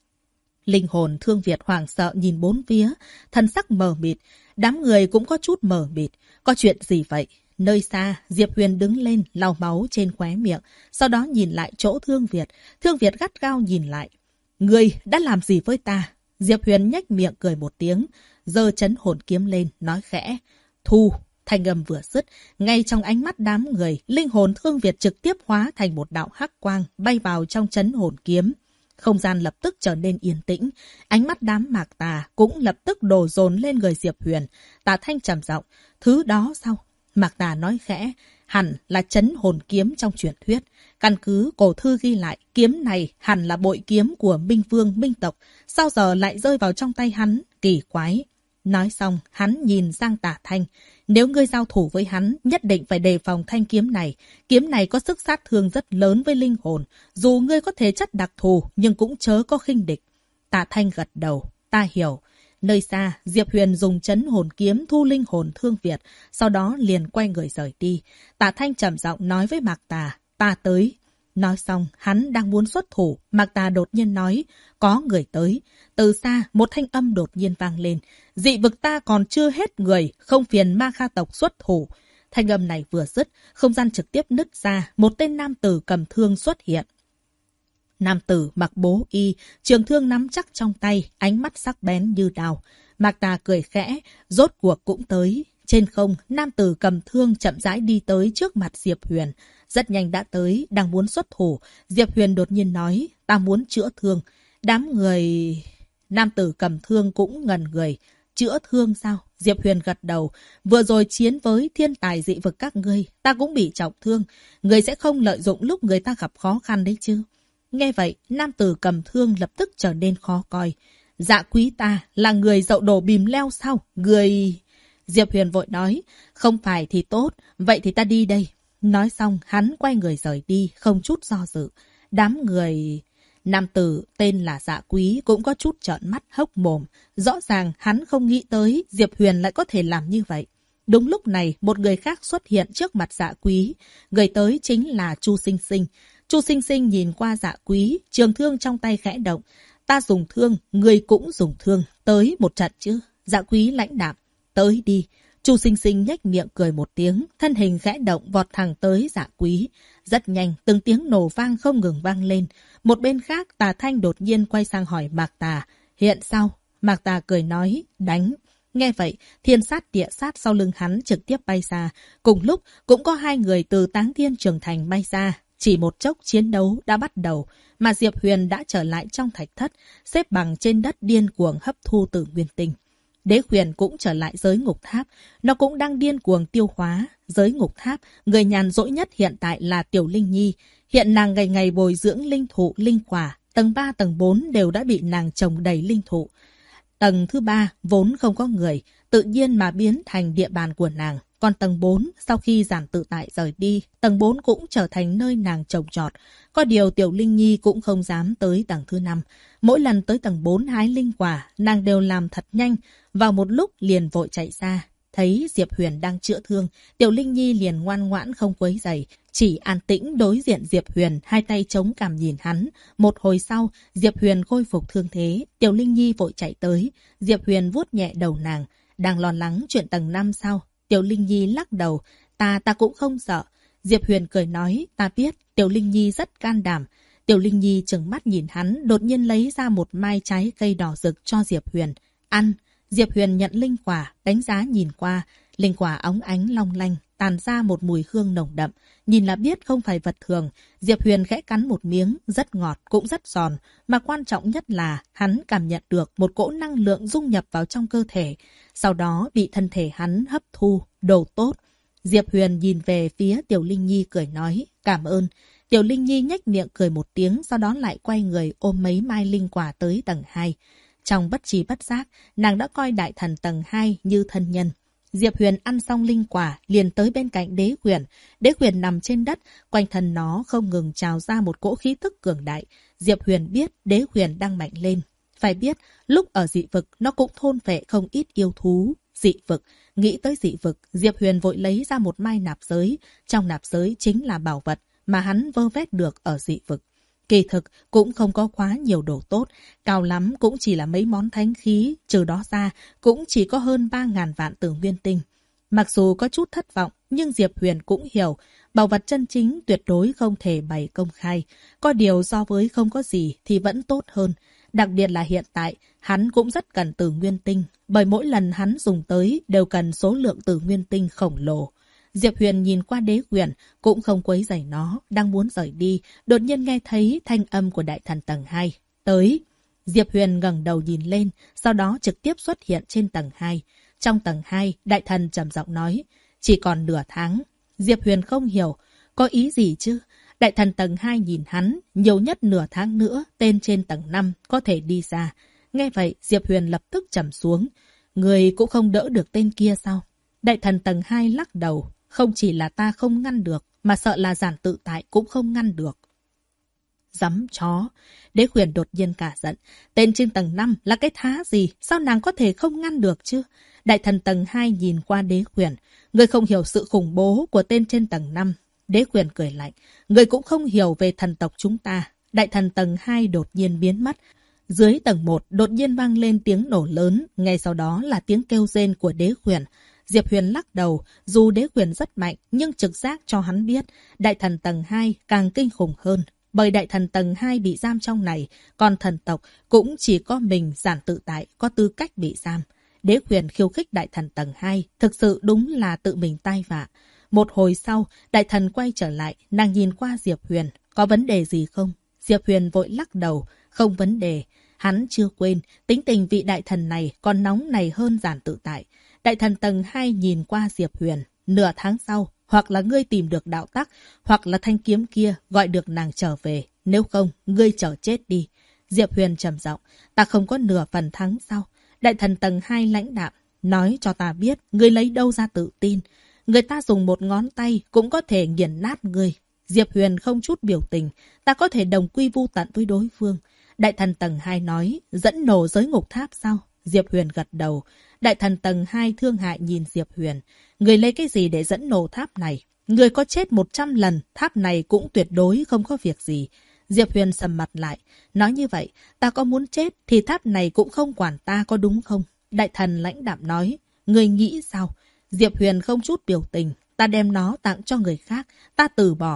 Linh hồn Thương Việt hoảng sợ nhìn bốn phía, thân sắc mờ mịt. Đám người cũng có chút mờ mịt. Có chuyện gì vậy? Nơi xa, Diệp Huyền đứng lên, lau máu trên khóe miệng. Sau đó nhìn lại chỗ Thương Việt. Thương Việt gắt gao nhìn lại. Ngươi đã làm gì với ta? Diệp Huyền nhếch miệng cười một tiếng, giơ chấn hồn kiếm lên, nói khẽ. Thu! Thanh âm vừa dứt, ngay trong ánh mắt đám người, linh hồn Thương Việt trực tiếp hóa thành một đạo hắc quang, bay vào trong chấn hồn kiếm. Không gian lập tức trở nên yên tĩnh, ánh mắt đám Mạc Tà cũng lập tức đổ dồn lên người Diệp Huyền. Tạ Thanh trầm giọng, thứ đó sao? Mạc Tà nói khẽ, hẳn là chấn hồn kiếm trong truyền thuyết. Căn cứ cổ thư ghi lại, kiếm này hẳn là bội kiếm của Minh Vương Minh tộc, sao giờ lại rơi vào trong tay hắn, kỳ quái. Nói xong, hắn nhìn sang Tạ Thanh. Nếu ngươi giao thủ với hắn, nhất định phải đề phòng thanh kiếm này. Kiếm này có sức sát thương rất lớn với linh hồn. Dù ngươi có thể chất đặc thù, nhưng cũng chớ có khinh địch. Tạ Thanh gật đầu. Ta hiểu. Nơi xa, Diệp Huyền dùng chấn hồn kiếm thu linh hồn Thương Việt, sau đó liền quay người rời đi. Tạ Thanh trầm giọng nói với Mạc Tà, ta tới. Nói xong, hắn đang muốn xuất thủ, Mạc Tà đột nhiên nói, có người tới. Từ xa, một thanh âm đột nhiên vang lên. Dị vực ta còn chưa hết người, không phiền Ma Kha tộc xuất thủ. Thanh âm này vừa dứt, không gian trực tiếp nứt ra, một tên nam tử cầm thương xuất hiện. Nam tử mặc bố y, trường thương nắm chắc trong tay, ánh mắt sắc bén như đao. Mạc Tà cười khẽ, rốt cuộc cũng tới. Trên không, nam tử cầm thương chậm rãi đi tới trước mặt Diệp Huyền. Rất nhanh đã tới, đang muốn xuất thủ. Diệp Huyền đột nhiên nói, ta muốn chữa thương. Đám người... Nam tử cầm thương cũng ngần người. Chữa thương sao? Diệp Huyền gật đầu. Vừa rồi chiến với thiên tài dị vực các ngươi, ta cũng bị trọng thương. Ngươi sẽ không lợi dụng lúc người ta gặp khó khăn đấy chứ? Nghe vậy, nam tử cầm thương lập tức trở nên khó coi. Dạ quý ta là người dậu đổ bìm leo sao? Người... Diệp Huyền vội nói, không phải thì tốt, vậy thì ta đi đây. Nói xong, hắn quay người rời đi, không chút do dự. Đám người... Nam tử tên là Dạ Quý cũng có chút trợn mắt hốc mồm. Rõ ràng hắn không nghĩ tới Diệp Huyền lại có thể làm như vậy. Đúng lúc này, một người khác xuất hiện trước mặt Dạ Quý. Người tới chính là Chu Sinh Sinh. Chu Sinh Sinh nhìn qua Dạ Quý, trường thương trong tay khẽ động. Ta dùng thương, người cũng dùng thương. Tới một trận chứ? Dạ Quý lãnh đạm. Tới đi. Chu Sinh Sinh nhếch miệng cười một tiếng, thân hình khẽ động vọt thẳng tới Dạ Quý. Rất nhanh, từng tiếng nổ vang không ngừng vang lên. Một bên khác, Tà Thanh đột nhiên quay sang hỏi Mạc Tà, hiện sao? Mạc Tà cười nói, đánh. Nghe vậy, thiên sát địa sát sau lưng hắn trực tiếp bay ra. Cùng lúc, cũng có hai người từ Táng Thiên Trường Thành bay ra. Chỉ một chốc chiến đấu đã bắt đầu, mà Diệp Huyền đã trở lại trong thạch thất, xếp bằng trên đất điên cuồng hấp thu tử nguyên tinh. Đế Huyền cũng trở lại giới ngục tháp, nó cũng đang điên cuồng tiêu hóa. Giới ngục tháp, người nhàn rỗi nhất hiện tại là Tiểu Linh Nhi. Hiện nàng ngày ngày bồi dưỡng linh thụ, linh quả, tầng 3, tầng 4 đều đã bị nàng trồng đầy linh thụ. Tầng thứ 3 vốn không có người, tự nhiên mà biến thành địa bàn của nàng. Còn tầng 4, sau khi Giản Tự Tại rời đi, tầng 4 cũng trở thành nơi nàng trồng trọt. Có điều Tiểu Linh Nhi cũng không dám tới tầng thứ 5. Mỗi lần tới tầng 4 hái linh quả, nàng đều làm thật nhanh, vào một lúc liền vội chạy ra. Thấy Diệp Huyền đang chữa thương, Tiểu Linh Nhi liền ngoan ngoãn không quấy rầy, chỉ an tĩnh đối diện Diệp Huyền, hai tay chống cằm nhìn hắn. Một hồi sau, Diệp Huyền khôi phục thương thế, Tiểu Linh Nhi vội chạy tới. Diệp Huyền vuốt nhẹ đầu nàng, đang lo lắng chuyện tầng 5 sao? Tiểu Linh Nhi lắc đầu, ta cũng không sợ. Diệp Huyền cười nói, ta biết, Tiểu Linh Nhi rất can đảm. Tiểu Linh Nhi trừng mắt nhìn hắn, đột nhiên lấy ra một mai trái cây đỏ rực cho Diệp Huyền. Ăn. Diệp Huyền nhận linh quả, đánh giá nhìn qua. Linh quả óng ánh long lanh, tàn ra một mùi hương nồng đậm. Nhìn là biết không phải vật thường. Diệp Huyền khẽ cắn một miếng, rất ngọt, cũng rất giòn. Mà quan trọng nhất là hắn cảm nhận được một cỗ năng lượng dung nhập vào trong cơ thể. Sau đó bị thân thể hắn hấp thu, đồ tốt. Diệp Huyền nhìn về phía Tiểu Linh Nhi cười nói, cảm ơn. Tiểu Linh Nhi nhếch miệng cười một tiếng, sau đó lại quay người ôm mấy mai linh quả tới tầng 2. Trong bất trí bất giác, nàng đã coi đại thần tầng 2 như thân nhân. Diệp Huyền ăn xong linh quả, liền tới bên cạnh Đế Huyền. Đế Huyền nằm trên đất, quanh thân nó không ngừng trào ra một cỗ khí tức cường đại. Diệp Huyền biết Đế Huyền đang mạnh lên. Phải biết, lúc ở dị vực, nó cũng thôn phệ không ít yêu thú. Dị vực, nghĩ tới dị vực, Diệp Huyền vội lấy ra một mai nạp giới. Trong nạp giới chính là bảo vật mà hắn vơ vét được ở dị vực. Kỳ thực cũng không có quá nhiều đồ tốt, cao lắm cũng chỉ là mấy món thánh khí, trừ đó ra cũng chỉ có hơn 3.000 vạn tử nguyên tinh. Mặc dù có chút thất vọng, nhưng Diệp Huyền cũng hiểu, bảo vật chân chính tuyệt đối không thể bày công khai. Có điều so với không có gì thì vẫn tốt hơn. Đặc biệt là hiện tại, hắn cũng rất cần tử nguyên tinh, bởi mỗi lần hắn dùng tới đều cần số lượng tử nguyên tinh khổng lồ. Diệp Huyền nhìn qua Đế Huyền, cũng không quấy rầy nó, đang muốn rời đi, đột nhiên nghe thấy thanh âm của đại thần tầng 2. Tới! Diệp Huyền ngẩng đầu nhìn lên, sau đó trực tiếp xuất hiện trên tầng 2. Trong tầng 2, đại thần trầm giọng nói, chỉ còn nửa tháng. Diệp Huyền không hiểu, có ý gì chứ? Đại thần tầng 2 nhìn hắn, nhiều nhất nửa tháng nữa, tên trên tầng 5 có thể đi ra. Nghe vậy, Diệp Huyền lập tức trầm xuống. Người cũng không đỡ được tên kia sao? Đại thần tầng 2 lắc đầu. Không chỉ là ta không ngăn được, mà sợ là Giản Tự Tại cũng không ngăn được. Dắm chó. Đế Huyền đột nhiên cả giận. Tên trên tầng 5 là cái thá gì? Sao nàng có thể không ngăn được chứ? Đại thần tầng 2 nhìn qua Đế Huyền. Người không hiểu sự khủng bố của tên trên tầng 5. Đế Huyền cười lạnh. Người cũng không hiểu về thần tộc chúng ta. Đại thần tầng 2 đột nhiên biến mất. Dưới tầng 1 đột nhiên vang lên tiếng nổ lớn. Ngay sau đó là tiếng kêu rên của Đế Huyền. Diệp Huyền lắc đầu, dù Đế Huyền rất mạnh, nhưng trực giác cho hắn biết, đại thần tầng 2 càng kinh khủng hơn. Bởi đại thần tầng 2 bị giam trong này, còn thần tộc cũng chỉ có mình Giản Tự Tại có tư cách bị giam. Đế Huyền khiêu khích đại thần tầng 2, thực sự đúng là tự mình tai vạ. Một hồi sau, đại thần quay trở lại, nàng nhìn qua Diệp Huyền, có vấn đề gì không? Diệp Huyền vội lắc đầu, không vấn đề. Hắn chưa quên, tính tình vị đại thần này còn nóng này hơn Giản Tự Tại. Đại thần tầng 2 nhìn qua Diệp Huyền, nửa tháng sau, hoặc là ngươi tìm được đạo tắc, hoặc là thanh kiếm kia gọi được nàng trở về, nếu không, ngươi chờ chết đi. Diệp Huyền trầm giọng, ta không có nửa phần thắng sao? Đại thần tầng 2 lãnh đạm, nói cho ta biết, ngươi lấy đâu ra tự tin? Người ta dùng một ngón tay cũng có thể nghiền nát ngươi. Diệp Huyền không chút biểu tình, ta có thể đồng quy vu tận với đối phương. Đại thần tầng 2 nói, dẫn nổ giới ngục tháp sao? Diệp Huyền gật đầu. Đại thần tầng 2 thương hại nhìn Diệp Huyền. Người lấy cái gì để dẫn nổ tháp này? Người có chết 100 lần, tháp này cũng tuyệt đối không có việc gì. Diệp Huyền sầm mặt lại. Nói như vậy, ta có muốn chết thì tháp này cũng không quản ta có đúng không? Đại thần lãnh đạm nói. Người nghĩ sao? Diệp Huyền không chút biểu tình. Ta đem nó tặng cho người khác. Ta từ bỏ.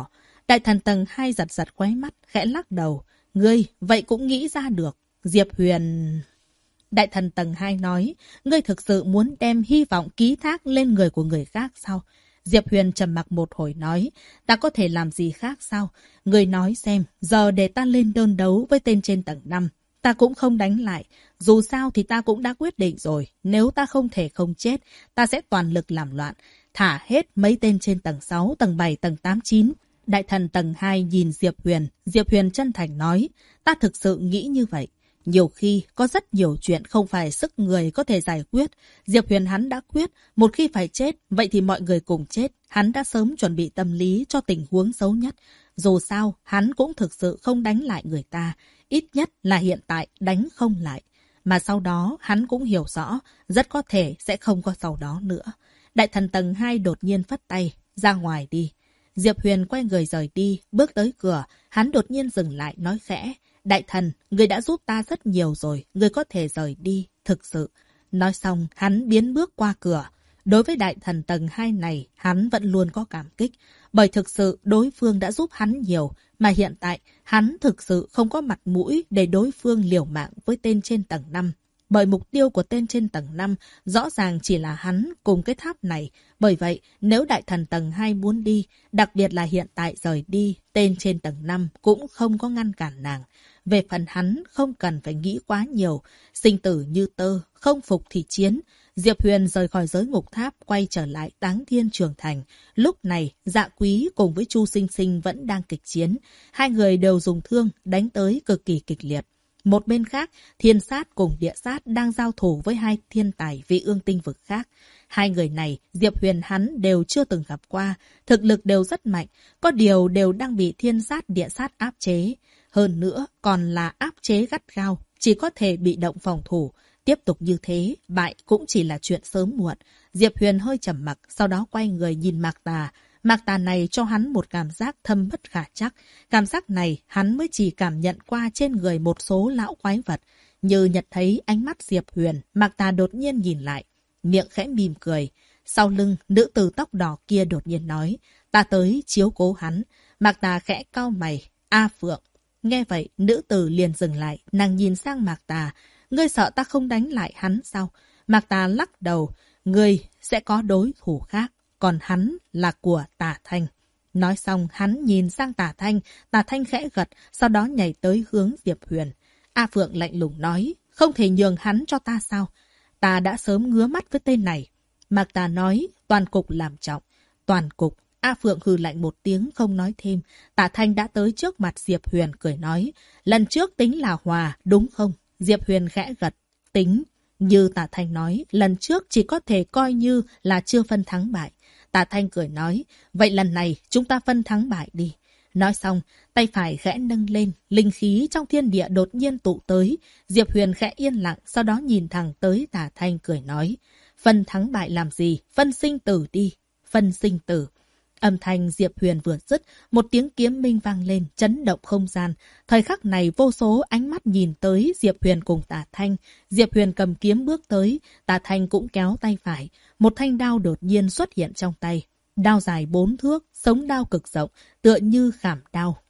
Đại thần tầng 2 giật giật khóe mắt, khẽ lắc đầu. Ngươi, vậy cũng nghĩ ra được. Diệp Huyền... Đại thần tầng 2 nói, ngươi thực sự muốn đem hy vọng ký thác lên người của người khác sao? Diệp Huyền trầm mặc một hồi nói, ta có thể làm gì khác sao? Ngươi nói xem, giờ để ta lên đơn đấu với tên trên tầng 5. Ta cũng không đánh lại. Dù sao thì ta cũng đã quyết định rồi. Nếu ta không thể không chết, ta sẽ toàn lực làm loạn. Thả hết mấy tên trên tầng 6, tầng 7, tầng 8, 9. Đại thần tầng 2 nhìn Diệp Huyền. Diệp Huyền chân thành nói, ta thực sự nghĩ như vậy. Nhiều khi, có rất nhiều chuyện không phải sức người có thể giải quyết. Diệp Huyền hắn đã quyết, một khi phải chết, vậy thì mọi người cùng chết. Hắn đã sớm chuẩn bị tâm lý cho tình huống xấu nhất. Dù sao, hắn cũng thực sự không đánh lại người ta. Ít nhất là hiện tại đánh không lại. Mà sau đó, hắn cũng hiểu rõ, rất có thể sẽ không có sau đó nữa. Đại thần tầng 2 đột nhiên phất tay, ra ngoài đi. Diệp Huyền quay người rời đi, bước tới cửa, hắn đột nhiên dừng lại nói khẽ. Đại thần, người đã giúp ta rất nhiều rồi, người có thể rời đi, thực sự. Nói xong, hắn biến bước qua cửa. Đối với đại thần tầng 2 này, hắn vẫn luôn có cảm kích. Bởi thực sự đối phương đã giúp hắn nhiều, mà hiện tại hắn thực sự không có mặt mũi để đối phương liều mạng với tên trên tầng 5. Bởi mục tiêu của tên trên tầng 5 rõ ràng chỉ là hắn cùng cái tháp này. Bởi vậy, nếu đại thần tầng 2 muốn đi, đặc biệt là hiện tại rời đi, tên trên tầng 5 cũng không có ngăn cản nàng. Về phần hắn không cần phải nghĩ quá nhiều, sinh tử như tơ, không phục thì chiến. Diệp Huyền rời khỏi giới ngục tháp quay trở lại Táng Thiên Trường Thành. Lúc này, Dạ Quý cùng với Chu Sinh Sinh vẫn đang kịch chiến. Hai người đều dùng thương đánh tới cực kỳ kịch liệt. Một bên khác, thiên sát cùng địa sát đang giao thủ với hai thiên tài vị ương tinh vực khác. Hai người này, Diệp Huyền hắn đều chưa từng gặp qua, thực lực đều rất mạnh, có điều đều đang bị thiên sát địa sát áp chế. Hơn nữa, còn là áp chế gắt gao, chỉ có thể bị động phòng thủ. Tiếp tục như thế, bại cũng chỉ là chuyện sớm muộn. Diệp Huyền hơi trầm mặc, sau đó quay người nhìn Mạc Tà. Mạc Tà này cho hắn một cảm giác thâm bất khả trắc. Cảm giác này hắn mới chỉ cảm nhận qua trên người một số lão quái vật. Như nhận thấy ánh mắt Diệp Huyền, Mạc Tà đột nhiên nhìn lại. Miệng khẽ mỉm cười. Sau lưng, nữ tử tóc đỏ kia đột nhiên nói. Ta tới chiếu cố hắn. Mạc Tà khẽ cau mày. A Phượng. Nghe vậy, nữ tử liền dừng lại. Nàng nhìn sang Mạc Tà. Ngươi sợ ta không đánh lại hắn sao? Mạc Tà lắc đầu. Ngươi sẽ có đối thủ khác. Còn hắn là của Tả Thanh. Nói xong, hắn nhìn sang Tả Thanh. Tả Thanh khẽ gật, sau đó nhảy tới hướng Diệp Huyền. A Phượng lạnh lùng nói, không thể nhường hắn cho ta sao? Ta đã sớm ngứa mắt với tên này. Mạc Tà nói, toàn cục làm trọng. Toàn cục. A Phượng hừ lạnh một tiếng không nói thêm. Tả Thanh đã tới trước mặt Diệp Huyền cười nói, lần trước tính là hòa, đúng không? Diệp Huyền khẽ gật, tính. Như Tả Thanh nói, lần trước chỉ có thể coi như là chưa phân thắng bại. Tả Thanh cười nói, vậy lần này chúng ta phân thắng bại đi. Nói xong, tay phải khẽ nâng lên, linh khí trong thiên địa đột nhiên tụ tới. Diệp Huyền khẽ yên lặng, sau đó nhìn thẳng tới Tả Thanh cười nói, phân thắng bại làm gì, phân sinh tử đi, phân sinh tử. Âm thanh Diệp Huyền vừa dứt, một tiếng kiếm minh vang lên, chấn động không gian. Thời khắc này vô số ánh mắt nhìn tới Diệp Huyền cùng Tả Thanh. Diệp Huyền cầm kiếm bước tới, Tả Thanh cũng kéo tay phải. Một thanh đao đột nhiên xuất hiện trong tay. Đao dài 4 thước, sống đao cực rộng, tựa như khảm đao.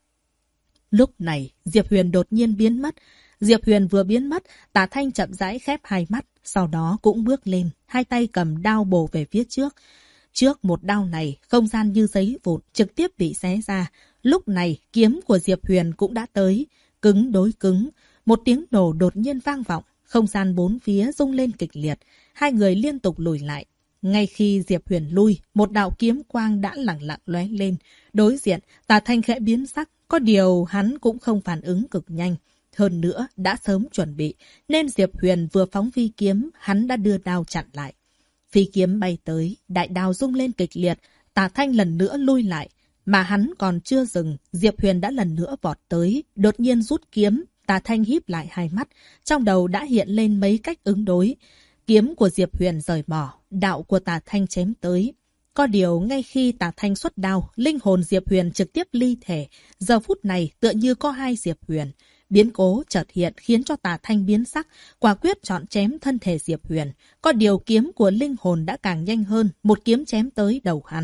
Lúc này, Diệp Huyền đột nhiên biến mất. Diệp Huyền vừa biến mất, Tả Thanh chậm rãi khép hai mắt, sau đó cũng bước lên, hai tay cầm đao bổ về phía trước. Trước một đao này, không gian như giấy vụn trực tiếp bị xé ra. Lúc này, kiếm của Diệp Huyền cũng đã tới. Cứng đối cứng. Một tiếng nổ đột nhiên vang vọng. Không gian bốn phía rung lên kịch liệt. Hai người liên tục lùi lại. Ngay khi Diệp Huyền lui, một đạo kiếm quang đã lẳng lặng lóe lên. Đối diện, Tả Thanh khẽ biến sắc. Có điều hắn cũng không phản ứng cực nhanh. Hơn nữa, đã sớm chuẩn bị. Nên Diệp Huyền vừa phóng phi kiếm, hắn đã đưa đao chặn lại. Phi kiếm bay tới, đại đao rung lên kịch liệt, Tả Thanh lần nữa lui lại. Mà hắn còn chưa dừng, Diệp Huyền đã lần nữa vọt tới, đột nhiên rút kiếm. Tả Thanh híp lại hai mắt, trong đầu đã hiện lên mấy cách ứng đối. Kiếm của Diệp Huyền rời bỏ, đạo của Tả Thanh chém tới. Có điều ngay khi Tả Thanh xuất đao, linh hồn Diệp Huyền trực tiếp ly thể. Giờ phút này tựa như có hai Diệp Huyền. Biến cố chợt hiện khiến cho Tả Thanh biến sắc, quả quyết chọn chém thân thể Diệp Huyền. Có điều kiếm của linh hồn đã càng nhanh hơn, một kiếm chém tới đầu hắn.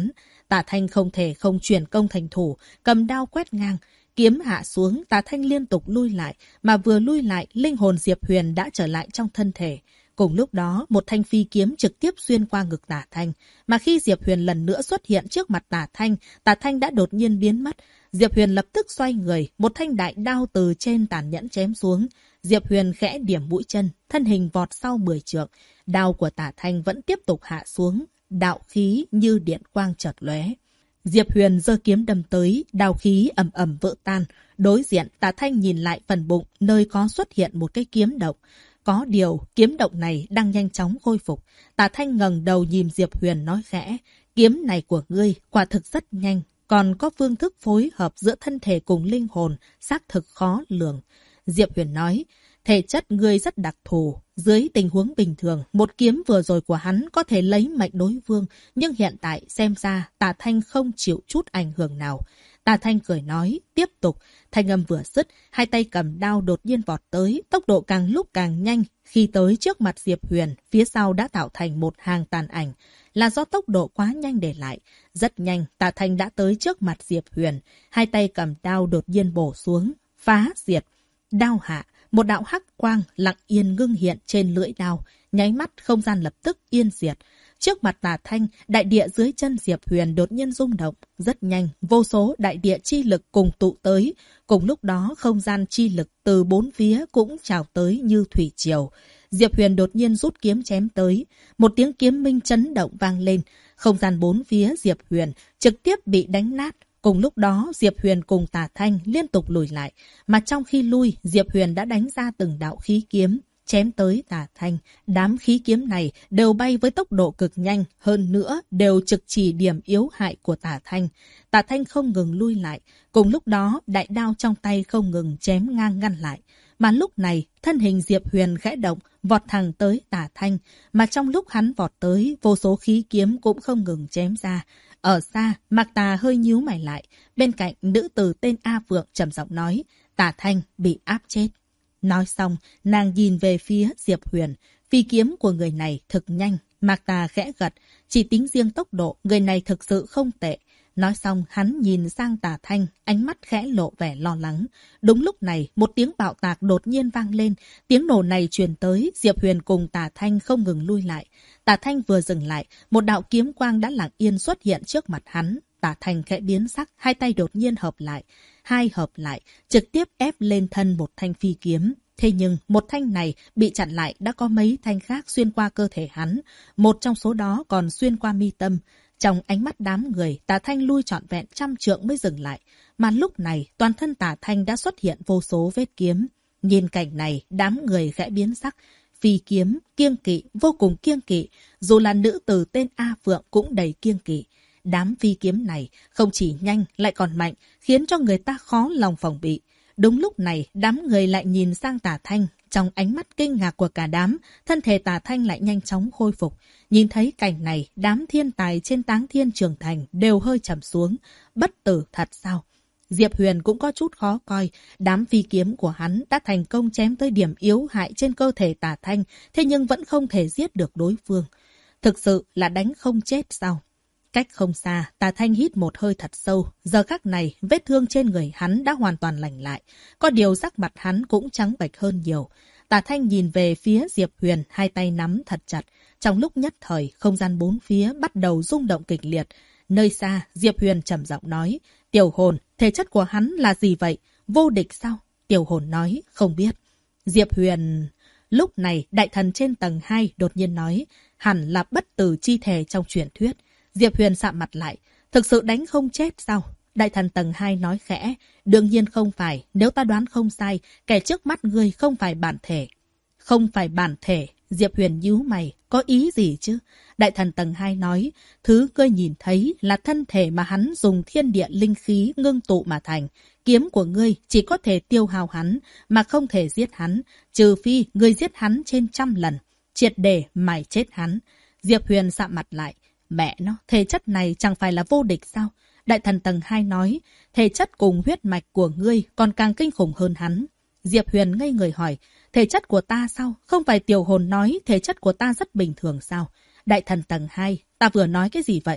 Tả Thanh không thể không chuyển công thành thủ, cầm đao quét ngang. Kiếm hạ xuống, Tả Thanh liên tục lui lại, mà vừa lui lại, linh hồn Diệp Huyền đã trở lại trong thân thể. Cùng lúc đó, một thanh phi kiếm trực tiếp xuyên qua ngực Tả Thanh. Mà khi Diệp Huyền lần nữa xuất hiện trước mặt Tả Thanh đã đột nhiên biến mất. Diệp Huyền lập tức xoay người, một thanh đại đao từ trên tàn nhẫn chém xuống. Diệp Huyền khẽ điểm mũi chân, thân hình vọt sau 10 trượng. Đao của Tả Thanh vẫn tiếp tục hạ xuống, đạo khí như điện quang chợt lóe. Diệp Huyền giơ kiếm đâm tới, đao khí ầm ầm vỡ tan. Đối diện, Tả Thanh nhìn lại phần bụng, nơi có xuất hiện một cái kiếm động. Có điều, kiếm động này đang nhanh chóng khôi phục. Tả Thanh ngẩng đầu nhìn Diệp Huyền nói khẽ, kiếm này của ngươi quả thực rất nhanh, còn có phương thức phối hợp giữa thân thể cùng linh hồn, xác thực khó lường. Diệp Huyền nói, thể chất ngươi rất đặc thù. Dưới tình huống bình thường, một kiếm vừa rồi của hắn có thể lấy mệnh đối phương, nhưng hiện tại xem ra Tả Thanh không chịu chút ảnh hưởng nào. Tả Thanh cười nói, tiếp tục. Thanh âm vừa dứt, hai tay cầm đao đột nhiên vọt tới, tốc độ càng lúc càng nhanh. Khi tới trước mặt Diệp Huyền, phía sau đã tạo thành một hàng tàn ảnh. Là do tốc độ quá nhanh để lại. Rất nhanh, Tả Thanh đã tới trước mặt Diệp Huyền. Hai tay cầm đao đột nhiên bổ xuống, phá diệt. Đao hạ, một đạo hắc quang lặng yên ngưng hiện trên lưỡi đao. Nháy mắt, không gian lập tức yên diệt. Trước mặt Tả Thanh, đại địa dưới chân Diệp Huyền đột nhiên rung động. Rất nhanh, vô số đại địa chi lực cùng tụ tới. Cùng lúc đó, không gian chi lực từ bốn phía cũng trào tới như thủy triều. Diệp Huyền đột nhiên rút kiếm chém tới. Một tiếng kiếm minh chấn động vang lên. Không gian bốn phía Diệp Huyền trực tiếp bị đánh nát. Cùng lúc đó, Diệp Huyền cùng Tả Thanh liên tục lùi lại. Mà trong khi lui, Diệp Huyền đã đánh ra từng đạo khí kiếm. Chém tới Tả Thanh, đám khí kiếm này đều bay với tốc độ cực nhanh, hơn nữa đều trực chỉ điểm yếu hại của Tả Thanh. Tả Thanh không ngừng lui lại, cùng lúc đó đại đao trong tay không ngừng chém ngang ngăn lại. Mà lúc này, thân hình Diệp Huyền khẽ động, vọt thẳng tới Tả Thanh, mà trong lúc hắn vọt tới, vô số khí kiếm cũng không ngừng chém ra. Ở xa, Mạc Tà hơi nhíu mày lại, bên cạnh nữ tử tên A Phượng trầm giọng nói, Tả Thanh bị áp chết. Nói xong, nàng nhìn về phía Diệp Huyền. Phi kiếm của người này thực nhanh. Mạc Tà khẽ gật. Chỉ tính riêng tốc độ, người này thực sự không tệ. Nói xong, hắn nhìn sang Tả Thanh, ánh mắt khẽ lộ vẻ lo lắng. Đúng lúc này, một tiếng bạo tạc đột nhiên vang lên. Tiếng nổ này truyền tới, Diệp Huyền cùng Tả Thanh không ngừng lui lại. Tả Thanh vừa dừng lại, một đạo kiếm quang đã lặng yên xuất hiện trước mặt hắn. Tả Thanh khẽ biến sắc, hai tay đột nhiên hợp lại. Hai hợp lại, trực tiếp ép lên thân một thanh phi kiếm. Thế nhưng, một thanh này bị chặn lại đã có mấy thanh khác xuyên qua cơ thể hắn. Một trong số đó còn xuyên qua mi tâm. Trong ánh mắt đám người, Tả Thanh lui trọn vẹn 100 trượng mới dừng lại. Mà lúc này, toàn thân Tả Thanh đã xuất hiện vô số vết kiếm. Nhìn cảnh này, đám người khẽ biến sắc. Phi kiếm, kiêng kỵ, vô cùng kiêng kỵ. Dù là nữ tử tên A Phượng cũng đầy kiêng kỵ. Đám phi kiếm này không chỉ nhanh lại còn mạnh, khiến cho người ta khó lòng phòng bị. Đúng lúc này, đám người lại nhìn sang Tả Thanh. Trong ánh mắt kinh ngạc của cả đám, thân thể Tả Thanh lại nhanh chóng khôi phục. Nhìn thấy cảnh này, đám thiên tài trên Táng Thiên Trường Thành đều hơi trầm xuống. Bất tử thật sao? Diệp Huyền cũng có chút khó coi. Đám phi kiếm của hắn đã thành công chém tới điểm yếu hại trên cơ thể Tả Thanh, thế nhưng vẫn không thể giết được đối phương. Thực sự là đánh không chết sao? Cách không xa, Tả Thanh hít một hơi thật sâu. Giờ khắc này, vết thương trên người hắn đã hoàn toàn lành lại. Có điều sắc mặt hắn cũng trắng bệch hơn nhiều. Tả Thanh nhìn về phía Diệp Huyền, hai tay nắm thật chặt. Trong lúc nhất thời, không gian bốn phía bắt đầu rung động kịch liệt. Nơi xa, Diệp Huyền trầm giọng nói, Tiểu Hồn, thể chất của hắn là gì vậy? Vô địch sao? Tiểu Hồn nói, không biết. Diệp Huyền... Lúc này, đại thần trên tầng 2 đột nhiên nói, hẳn là bất tử chi thể trong truyền thuyết. Diệp Huyền sạm mặt lại, thực sự đánh không chết sao? Đại thần tầng 2 nói khẽ, đương nhiên không phải, nếu ta đoán không sai, kẻ trước mắt ngươi không phải bản thể. Không phải bản thể, Diệp Huyền nhíu mày, có ý gì chứ? Đại thần tầng 2 nói, thứ ngươi nhìn thấy là thân thể mà hắn dùng thiên địa linh khí ngưng tụ mà thành. Kiếm của ngươi chỉ có thể tiêu hao hắn, mà không thể giết hắn, trừ phi ngươi giết hắn trên 100 lần, triệt để mài chết hắn. Diệp Huyền sạm mặt lại, mẹ nó, thể chất này chẳng phải là vô địch sao? Đại thần tầng 2 nói, thể chất cùng huyết mạch của ngươi còn càng kinh khủng hơn hắn. Diệp Huyền ngây người hỏi, thể chất của ta sao? Không phải Tiểu Hồn nói thể chất của ta rất bình thường sao? Đại thần tầng 2, ta vừa nói cái gì vậy?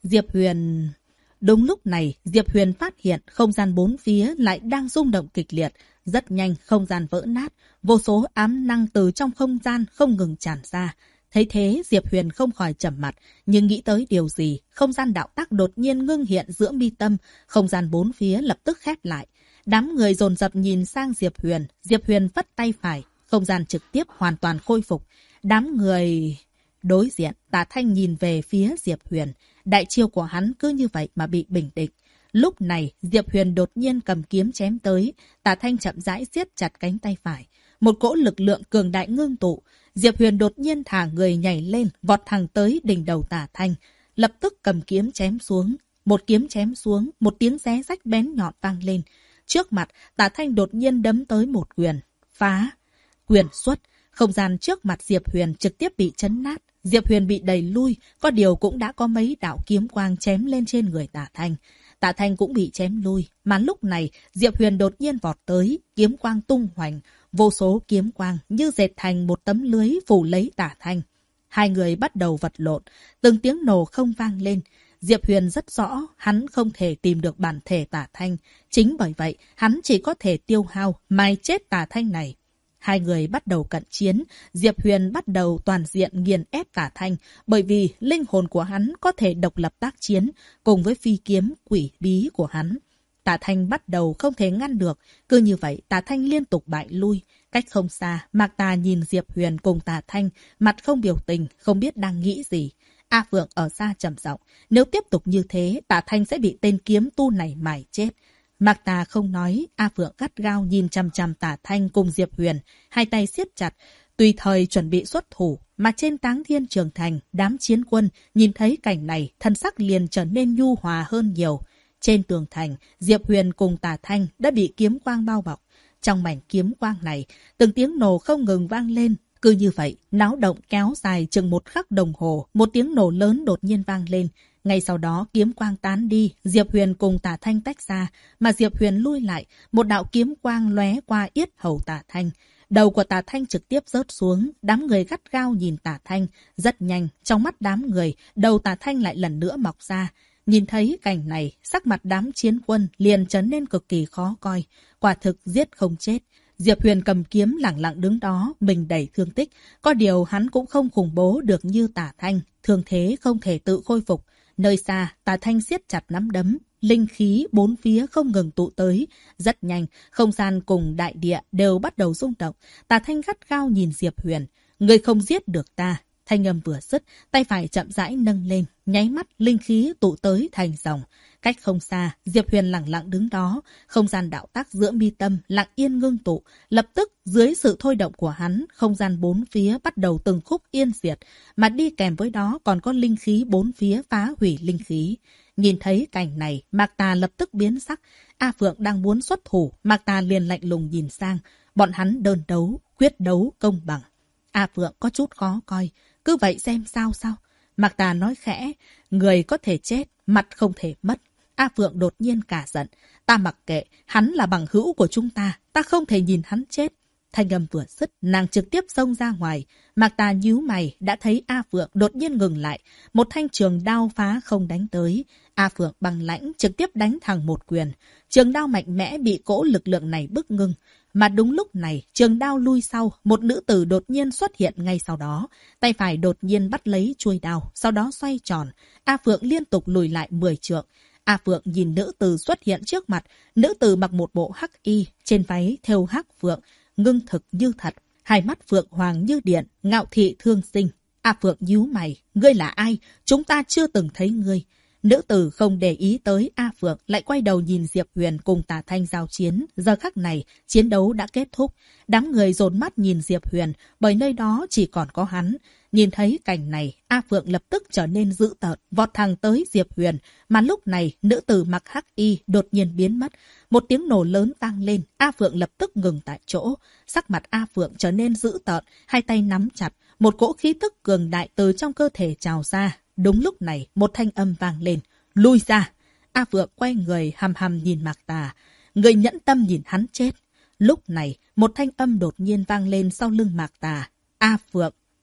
Diệp Huyền... Đúng lúc này, Diệp Huyền phát hiện không gian bốn phía lại đang rung động kịch liệt. Rất nhanh, không gian vỡ nát. Vô số ám năng từ trong không gian không ngừng tràn ra. Thấy thế, Diệp Huyền không khỏi trầm mặt. Nhưng nghĩ tới điều gì, không gian đạo tắc đột nhiên ngưng hiện giữa mi tâm. Không gian bốn phía lập tức khép lại. Đám người dồn dập nhìn sang Diệp Huyền. Diệp Huyền vất tay phải. Không gian trực tiếp hoàn toàn khôi phục. Đám người... Đối diện, Tả Thanh nhìn về phía Diệp Huyền. Đại chiêu của hắn cứ như vậy mà bị bình định. Lúc này, Diệp Huyền đột nhiên cầm kiếm chém tới. Tả Thanh chậm rãi siết chặt cánh tay phải. Một cỗ lực lượng cường đại ngưng tụ. Diệp Huyền đột nhiên thả người nhảy lên, vọt thẳng tới đỉnh đầu Tả Thanh. Lập tức cầm kiếm chém xuống. Một kiếm chém xuống, một tiếng xé rách bén nhọn vang lên. Trước mặt, Tả Thanh đột nhiên đấm tới một quyền. Phá! Quyền xuất! Không gian trước mặt Diệp Huyền trực tiếp bị chấn nát. Diệp Huyền bị đẩy lui, có điều cũng đã có mấy đạo kiếm quang chém lên trên người Tả Thanh. Tả Thanh cũng bị chém lui, mà lúc này Diệp Huyền đột nhiên vọt tới, kiếm quang tung hoành, vô số kiếm quang như dệt thành một tấm lưới phủ lấy Tả Thanh. Hai người bắt đầu vật lộn, từng tiếng nổ không vang lên. Diệp Huyền rất rõ, hắn không thể tìm được bản thể Tả Thanh. Chính bởi vậy, hắn chỉ có thể tiêu hao, mai chết Tả Thanh này. Hai người bắt đầu cận chiến, Diệp Huyền bắt đầu toàn diện nghiền ép Tả Thanh, bởi vì linh hồn của hắn có thể độc lập tác chiến, cùng với phi kiếm quỷ bí của hắn. Tả Thanh bắt đầu không thể ngăn được, cứ như vậy Tả Thanh liên tục bại lui. Cách không xa, Mạc Tà nhìn Diệp Huyền cùng Tả Thanh, mặt không biểu tình, không biết đang nghĩ gì. A Phượng ở xa trầm giọng, nếu tiếp tục như thế, Tả Thanh sẽ bị tên kiếm tu này mài chết. Mạc Tà không nói, A Phượng gắt gao nhìn chằm chằm Tả Thanh cùng Diệp Huyền, hai tay siết chặt, tùy thời chuẩn bị xuất thủ. Mà trên Táng Thiên Trường Thành, đám chiến quân nhìn thấy cảnh này, thân sắc liền trở nên nhu hòa hơn nhiều. Trên tường thành, Diệp Huyền cùng Tả Thanh đã bị kiếm quang bao bọc. Trong mảnh kiếm quang này, từng tiếng nổ không ngừng vang lên. Cứ như vậy, náo động kéo dài chừng một khắc đồng hồ, một tiếng nổ lớn đột nhiên vang lên. Ngay sau đó kiếm quang tán đi, Diệp Huyền cùng Tả Thanh tách ra, mà Diệp Huyền lui lại, một đạo kiếm quang lóe qua yết hầu Tả Thanh. Đầu của Tả Thanh trực tiếp rớt xuống, đám người gắt gao nhìn Tả Thanh, rất nhanh, trong mắt đám người, đầu Tả Thanh lại lần nữa mọc ra. Nhìn thấy cảnh này, sắc mặt đám chiến quân liền trở nên cực kỳ khó coi, quả thực giết không chết. Diệp Huyền cầm kiếm lẳng lặng đứng đó, mình đầy thương tích, có điều hắn cũng không khủng bố được như Tả Thanh, thương thế không thể tự khôi phục. Nơi xa, Tả Thanh siết chặt nắm đấm, linh khí bốn phía không ngừng tụ tới. Rất nhanh, không gian cùng đại địa đều bắt đầu rung động. Tả Thanh gắt gao nhìn Diệp Huyền. Người không giết được ta. Thanh âm vừa dứt, tay phải chậm rãi nâng lên, nháy mắt linh khí tụ tới thành dòng. Cách không xa, Diệp Huyền lặng lặng đứng đó, không gian đạo tắc giữa mi tâm lặng yên ngưng tụ, lập tức dưới sự thôi động của hắn, không gian bốn phía bắt đầu từng khúc yên diệt, mà đi kèm với đó còn có linh khí bốn phía phá hủy linh khí. Nhìn thấy cảnh này, Mạc Tà lập tức biến sắc. A Phượng đang muốn xuất thủ, Mạc Tà liền lạnh lùng nhìn sang, bọn hắn đơn đấu, quyết đấu công bằng. A Phượng có chút khó coi, cứ vậy xem sao. Mạc Tà nói khẽ, người có thể chết, mặt không thể mất. A Phượng đột nhiên cả giận, ta mặc kệ, hắn là bằng hữu của chúng ta không thể nhìn hắn chết. Thanh âm vừa dứt, nàng trực tiếp xông ra ngoài. Mạc Tà nhíu mày, đã thấy A Phượng đột nhiên ngừng lại, một thanh trường đao phá không đánh tới. A Phượng bằng lãnh trực tiếp đánh thẳng một quyền. Trường đao mạnh mẽ bị cỗ lực lượng này bức ngưng. Mà đúng lúc này, trường đao lui sau, một nữ tử đột nhiên xuất hiện ngay sau đó. Tay phải đột nhiên bắt lấy chuôi đao, sau đó xoay tròn. A Phượng liên tục lùi lại 10 trượng. A Phượng nhìn nữ tử xuất hiện trước mặt. Nữ tử mặc một bộ hắc y, trên váy thêu hắc phượng, ngưng thực như thật. Hai mắt phượng hoàng như điện, ngạo thị thương sinh. A Phượng nhíu mày, ngươi là ai? Chúng ta chưa từng thấy ngươi. Nữ tử không để ý tới A Phượng, lại quay đầu nhìn Diệp Huyền cùng Tả Thanh giao chiến. Giờ khắc này, chiến đấu đã kết thúc. Đám người dồn mắt nhìn Diệp Huyền, bởi nơi đó chỉ còn có hắn. Nhìn thấy cảnh này, A Phượng lập tức trở nên dữ tợn, vọt thẳng tới Diệp Huyền. Mà lúc này, nữ tử mặc hắc y đột nhiên biến mất. Một tiếng nổ lớn vang lên, A Phượng lập tức ngừng tại chỗ. Sắc mặt A Phượng trở nên dữ tợn, hai tay nắm chặt. Một cỗ khí tức cường đại từ trong cơ thể trào ra. Đúng lúc này, một thanh âm vang lên. Lui ra! A Phượng quay người hằm hằm nhìn Mạc Tà. Người nhẫn tâm nhìn hắn chết. Lúc này, một thanh âm đột nhiên vang lên sau lưng Mạc Tà. A Phượng!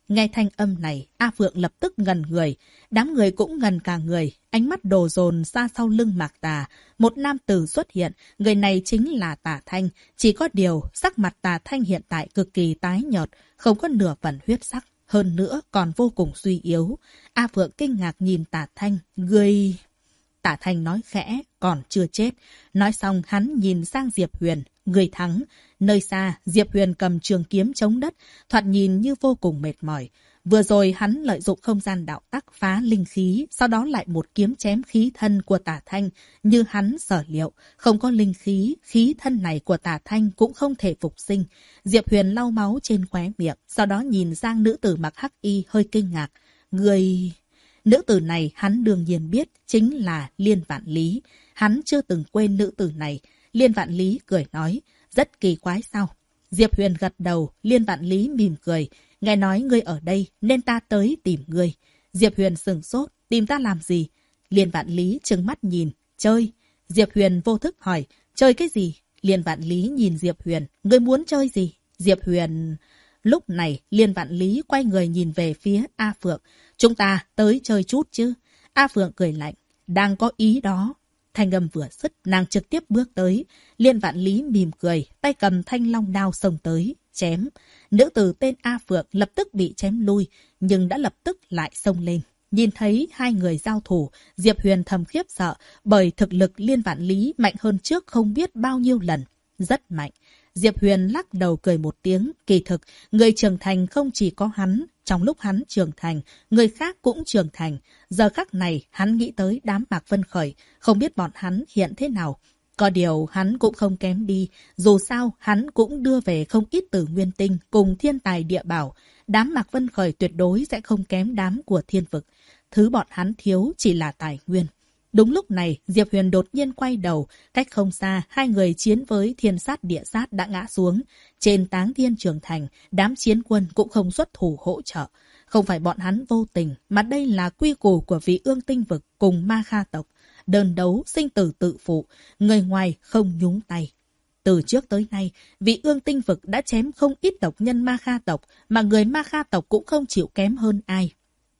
Nghe thanh âm này, A Phượng lập tức ngần người. Đám người cũng ngần cả người. Ánh mắt đổ dồn ra sau lưng Mạc Tà. Một nam tử xuất hiện. Người này chính là Tả Thanh. Chỉ có điều, sắc mặt Tả Thanh hiện tại cực kỳ tái nhợt. Không có nửa phần huyết sắc. Hơn nữa còn vô cùng suy yếu. A Phượng kinh ngạc nhìn Tả Thanh. Người... Tả Thanh nói khẽ, còn chưa chết. Nói xong hắn nhìn sang Diệp Huyền. Người thắng. Nơi xa, Diệp Huyền cầm trường kiếm chống đất, thoạt nhìn như vô cùng mệt mỏi. Vừa rồi hắn lợi dụng không gian đạo tắc phá linh khí, sau đó lại một kiếm chém khí thân của Tả Thanh. Như hắn sở liệu, không có linh khí, khí thân này của Tả Thanh cũng không thể phục sinh. Diệp Huyền lau máu trên khóe miệng, sau đó nhìn sang nữ tử mặc hắc y hơi kinh ngạc. Người... Nữ tử này hắn đương nhiên biết, chính là Liên Vạn Lý. Hắn chưa từng quên nữ tử này. Liên Vạn Lý cười nói, rất kỳ quái sao? Diệp Huyền gật đầu, Liên Vạn Lý mỉm cười. Nghe nói ngươi ở đây nên ta tới tìm ngươi. Diệp Huyền sửng sốt, tìm ta làm gì? Liên Vạn Lý trừng mắt nhìn, chơi. Diệp Huyền vô thức hỏi, chơi cái gì? Liên Vạn Lý nhìn Diệp Huyền, ngươi muốn chơi gì? Diệp Huyền... Lúc này, Liên Vạn Lý quay người nhìn về phía A Phượng. Chúng ta tới chơi chút chứ? A Phượng cười lạnh, đang có ý đó. Thanh âm vừa dứt, nàng trực tiếp bước tới. Liên Vạn Lý mỉm cười, tay cầm thanh long đao xông tới, chém. Nữ tử tên A Phượng lập tức bị chém lui, nhưng đã lập tức lại xông lên. Nhìn thấy hai người giao thủ, Diệp Huyền thầm khiếp sợ, bởi thực lực Liên Vạn Lý mạnh hơn trước không biết bao nhiêu lần. Rất mạnh. Diệp Huyền lắc đầu cười một tiếng, kỳ thực, người trưởng thành không chỉ có hắn. Trong lúc hắn trưởng thành, người khác cũng trưởng thành. Giờ khắc này, hắn nghĩ tới đám Mạc Vân Khởi, không biết bọn hắn hiện thế nào. Có điều hắn cũng không kém đi, dù sao hắn cũng đưa về không ít Tử Nguyên Tinh cùng thiên tài địa bảo. Đám Mạc Vân Khởi tuyệt đối sẽ không kém đám của thiên vực. Thứ bọn hắn thiếu chỉ là tài nguyên. Đúng lúc này, Diệp Huyền đột nhiên quay đầu, cách không xa, hai người chiến với thiên sát địa sát đã ngã xuống. Trên Táng Thiên Trường Thành, đám chiến quân cũng không xuất thủ hỗ trợ. Không phải bọn hắn vô tình, mà đây là quy củ của vị Ương Tinh Vực cùng Ma Kha tộc. Đơn đấu, sinh tử tự phụ, người ngoài không nhúng tay. Từ trước tới nay, vị Ương Tinh Vực đã chém không ít tộc nhân Ma Kha tộc, mà người Ma Kha tộc cũng không chịu kém hơn ai.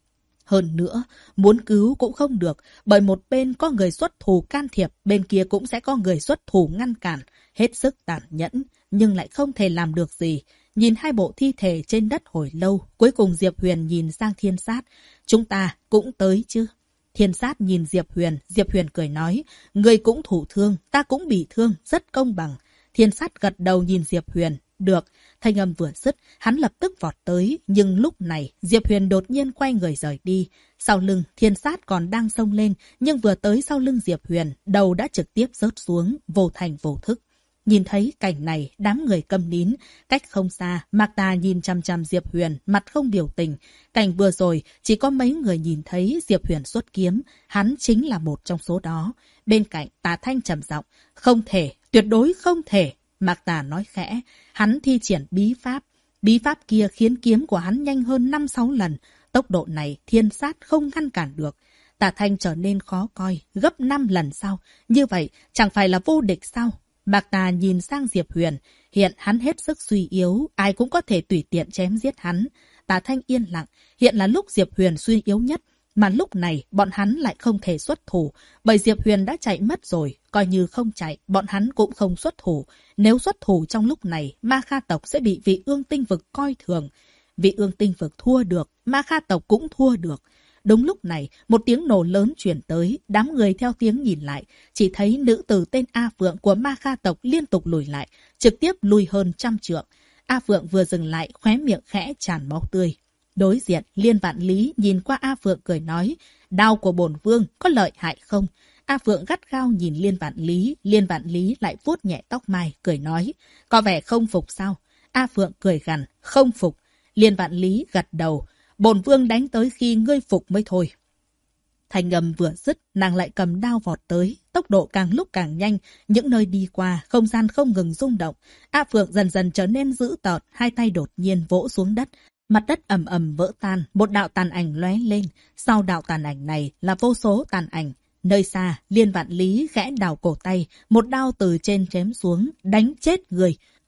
Hơn nữa, muốn cứu cũng không được, bởi một bên có người xuất thủ can thiệp, bên kia cũng sẽ có người xuất thủ ngăn cản, hết sức tàn nhẫn, nhưng lại không thể làm được gì. Nhìn hai bộ thi thể trên đất hồi lâu, cuối cùng Diệp Huyền nhìn sang Thiên Sát, chúng ta cũng tới chứ? Thiên Sát nhìn Diệp Huyền cười nói, người cũng thủ thương, ta cũng bị thương, rất công bằng. Thiên Sát gật đầu nhìn Diệp Huyền, được. Thanh âm vừa dứt, hắn lập tức vọt tới, nhưng lúc này Diệp Huyền đột nhiên quay người rời đi. Sau lưng, Thiên Sát còn đang xông lên, nhưng vừa tới sau lưng Diệp Huyền, đầu đã trực tiếp rớt xuống, vô thành vô thức. Nhìn thấy cảnh này, đám người câm nín. Cách không xa, Mạc Tà nhìn chằm chằm Diệp Huyền, mặt không biểu tình. Cảnh vừa rồi, chỉ có mấy người nhìn thấy Diệp Huyền xuất kiếm. Hắn chính là một trong số đó. Bên cạnh, Tà Thanh trầm giọng, không thể, tuyệt đối không thể. Mạc Tà nói khẽ, hắn thi triển bí pháp. Bí pháp kia khiến kiếm của hắn nhanh hơn 5-6 lần. Tốc độ này Thiên Sát không ngăn cản được. Tà Thanh trở nên khó coi, gấp 5 lần sau. Như vậy, chẳng phải là vô địch sao? Mạc Tà nhìn sang Diệp Huyền, hiện hắn hết sức suy yếu, ai cũng có thể tùy tiện chém giết hắn. Tà Thanh yên lặng, hiện là lúc Diệp Huyền suy yếu nhất, mà lúc này bọn hắn lại không thể xuất thủ, bởi Diệp Huyền đã chạy mất rồi, coi như không chạy, bọn hắn cũng không xuất thủ. Nếu xuất thủ trong lúc này, Ma Kha tộc sẽ bị vị Ương Tinh Vực coi thường. Vị Ương Tinh Vực thua được, Ma Kha tộc cũng thua được. Đúng lúc này, một tiếng nổ lớn chuyển tới, đám người theo tiếng nhìn lại, chỉ thấy nữ tử tên A Phượng của Ma Kha tộc liên tục lùi lại, trực tiếp lùi hơn 100 trượng. A Phượng vừa dừng lại, khóe miệng khẽ tràn máu tươi. Đối diện, Liên Vạn Lý nhìn qua A Phượng cười nói, đao của bổn vương có lợi hại không? A Phượng gắt gao nhìn Liên Vạn Lý lại vuốt nhẹ tóc mai, cười nói, có vẻ không phục sao? A Phượng cười gằn, không phục. Liên Vạn Lý gật đầu, bổn vương đánh tới khi ngươi phục mới thôi. Thanh âm vừa dứt, nàng lại cầm đao vọt tới, tốc độ càng lúc càng nhanh, những nơi đi qua, không gian không ngừng rung động. A Phượng dần dần trở nên dữ tợn, hai tay đột nhiên vỗ xuống đất. Mặt đất ầm ầm vỡ tan, một đạo tàn ảnh lóe lên, sau đạo tàn ảnh này là vô số tàn ảnh. Nơi xa, Liên Vạn Lý khẽ đào cổ tay, một đao từ trên chém xuống, đánh chết người.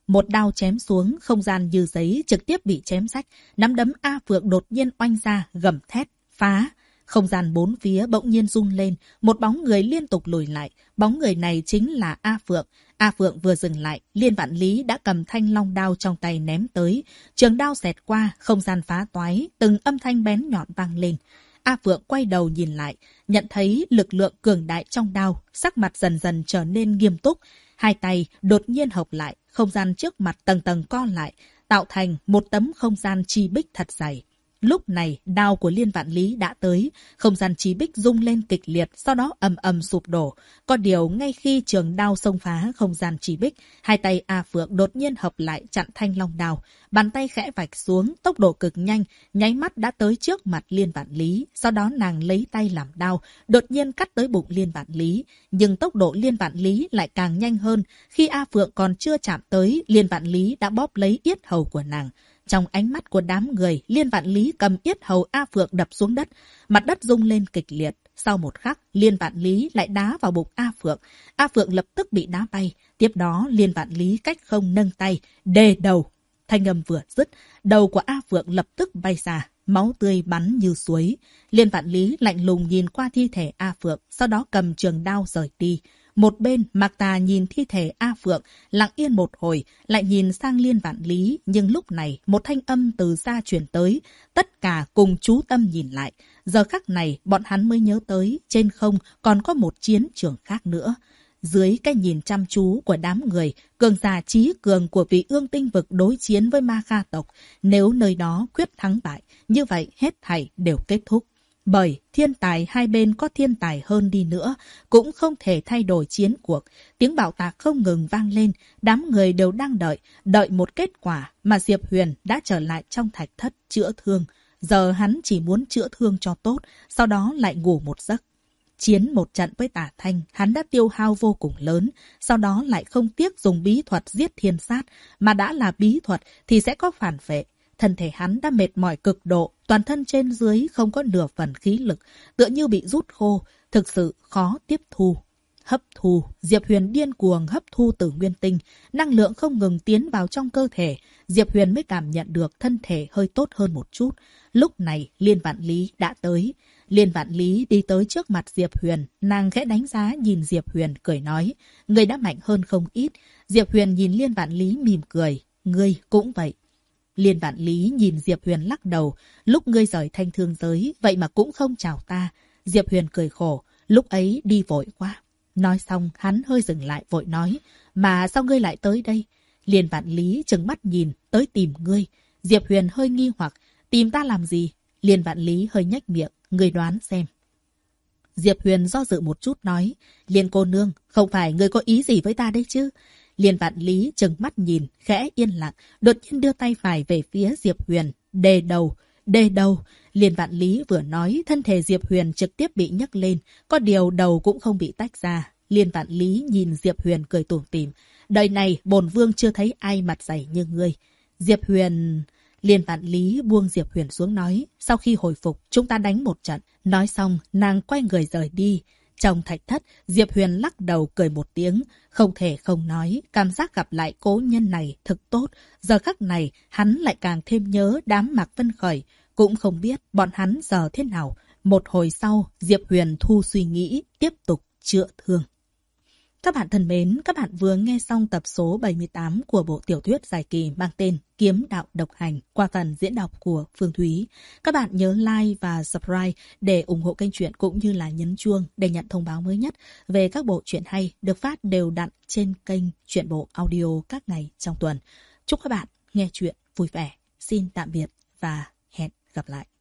Một đao chém xuống, không gian như giấy trực tiếp bị chém rách. Nắm đấm A Phượng đột nhiên oanh ra, gầm thét, phá. Không gian bốn phía bỗng nhiên rung lên, một bóng người liên tục lùi lại. Bóng người này chính là A Phượng. A Phượng vừa dừng lại, Liên Vạn Lý đã cầm thanh long đao trong tay ném tới. Trường đao xẹt qua, không gian phá toái, từng âm thanh bén nhọn vang lên. A Phượng quay đầu nhìn lại, nhận thấy lực lượng cường đại trong đao, sắc mặt dần dần trở nên nghiêm túc. Hai tay đột nhiên hợp lại, không gian trước mặt tầng tầng co lại, tạo thành một tấm không gian chi bích thật dày. Lúc này, đao của Liên Vạn Lý đã tới, không gian chi bích rung lên kịch liệt, sau đó ầm ầm sụp đổ. Có điều, ngay khi trường đao xông phá không gian chi bích, hai tay A Phượng đột nhiên hợp lại chặn thanh long đao. Bàn tay khẽ vạch xuống, tốc độ cực nhanh, nháy mắt đã tới trước mặt Liên Vạn Lý. Sau đó nàng lấy tay làm đao, đột nhiên cắt tới bụng Liên Vạn Lý. Nhưng tốc độ Liên Vạn Lý lại càng nhanh hơn. Khi A Phượng còn chưa chạm tới, Liên Vạn Lý đã bóp lấy yết hầu của nàng. Trong ánh mắt của đám người, Liên Vạn Lý cầm yết hầu A Phượng đập xuống đất. Mặt đất rung lên kịch liệt. Sau một khắc, Liên Vạn Lý lại đá vào bụng A Phượng. A Phượng lập tức bị đá bay. Tiếp đó, Liên Vạn Lý cách không nâng tay, đè đầu. Thanh âm vừa dứt, đầu của A Phượng lập tức bay ra. Máu tươi bắn như suối. Liên Vạn Lý lạnh lùng nhìn qua thi thể A Phượng, sau đó cầm trường đao rời đi. Một bên, Mạc Tà nhìn thi thể A Phượng, lặng yên một hồi, lại nhìn sang Liên Vạn Lý. Nhưng lúc này, một thanh âm từ xa truyền tới. Tất cả cùng chú tâm nhìn lại. Giờ khắc này, bọn hắn mới nhớ tới, trên không còn có một chiến trường khác nữa. Dưới cái nhìn chăm chú của đám người, cường giả trí cường của vị Ương Tinh Vực đối chiến với Ma Kha tộc. Nếu nơi đó quyết thắng bại, như vậy hết thảy đều kết thúc. Bởi thiên tài hai bên có thiên tài hơn đi nữa, cũng không thể thay đổi chiến cuộc. Tiếng bạo tạc không ngừng vang lên, đám người đều đang đợi một kết quả mà Diệp Huyền đã trở lại trong thạch thất chữa thương. Giờ hắn chỉ muốn chữa thương cho tốt, sau đó lại ngủ một giấc. Chiến một trận với Tả Thanh, hắn đã tiêu hao vô cùng lớn, sau đó lại không tiếc dùng bí thuật giết thiên sát, mà đã là bí thuật thì sẽ có phản vệ. Thân thể hắn đã mệt mỏi cực độ, toàn thân trên dưới không có nửa phần khí lực, tựa như bị rút khô, thực sự khó tiếp thu. Hấp thu, Diệp Huyền điên cuồng hấp thu từ nguyên tinh, năng lượng không ngừng tiến vào trong cơ thể, Diệp Huyền mới cảm nhận được thân thể hơi tốt hơn một chút. Lúc này, Liên Vạn Lý đã tới. Liên Vạn Lý đi tới trước mặt Diệp Huyền, nàng khẽ đánh giá nhìn Diệp Huyền cười nói, người đã mạnh hơn không ít. Diệp Huyền nhìn Liên Vạn Lý mỉm cười, ngươi cũng vậy. Liên Vạn Lý nhìn Diệp Huyền lắc đầu, lúc ngươi rời Thanh Thương giới, vậy mà cũng không chào ta. Diệp Huyền cười khổ, lúc ấy đi vội quá. Nói xong, hắn hơi dừng lại vội nói, mà sao ngươi lại tới đây? Liên Vạn Lý trừng mắt nhìn, tới tìm ngươi. Diệp Huyền hơi nghi hoặc, tìm ta làm gì? Liên Vạn Lý hơi nhếch miệng, ngươi đoán xem. Diệp Huyền do dự một chút nói, Liên cô nương, không phải ngươi có ý gì với ta đấy chứ? Liên Vạn Lý trừng mắt nhìn, khẽ yên lặng, đột nhiên đưa tay phải về phía Diệp Huyền, đè đầu. Liên Vạn Lý vừa nói, thân thể Diệp Huyền trực tiếp bị nhấc lên, có điều đầu cũng không bị tách ra. Liên Vạn Lý nhìn Diệp Huyền cười tủm tỉm, đời này bổn vương chưa thấy ai mặt dày như ngươi. Diệp Huyền... Liên Vạn Lý buông Diệp Huyền xuống nói, sau khi hồi phục, chúng ta đánh một trận. Nói xong, nàng quay người rời đi. Trong thạch thất, Diệp Huyền lắc đầu cười một tiếng, không thể không nói, cảm giác gặp lại cố nhân này thực tốt. Giờ khắc này, hắn lại càng thêm nhớ đám Mạc Vân Khởi, cũng không biết bọn hắn giờ thế nào. Một hồi sau, Diệp Huyền thu suy nghĩ, tiếp tục chữa thương. Các bạn thân mến, các bạn vừa nghe xong tập số 78 của bộ tiểu thuyết dài kỳ mang tên Kiếm Đạo Độc Hành qua phần diễn đọc của Phương Thúy. Các bạn nhớ like và subscribe để ủng hộ kênh truyện cũng như là nhấn chuông để nhận thông báo mới nhất về các bộ truyện hay được phát đều đặn trên kênh Truyện Bộ Audio các ngày trong tuần. Chúc các bạn nghe truyện vui vẻ. Xin tạm biệt và hẹn gặp lại.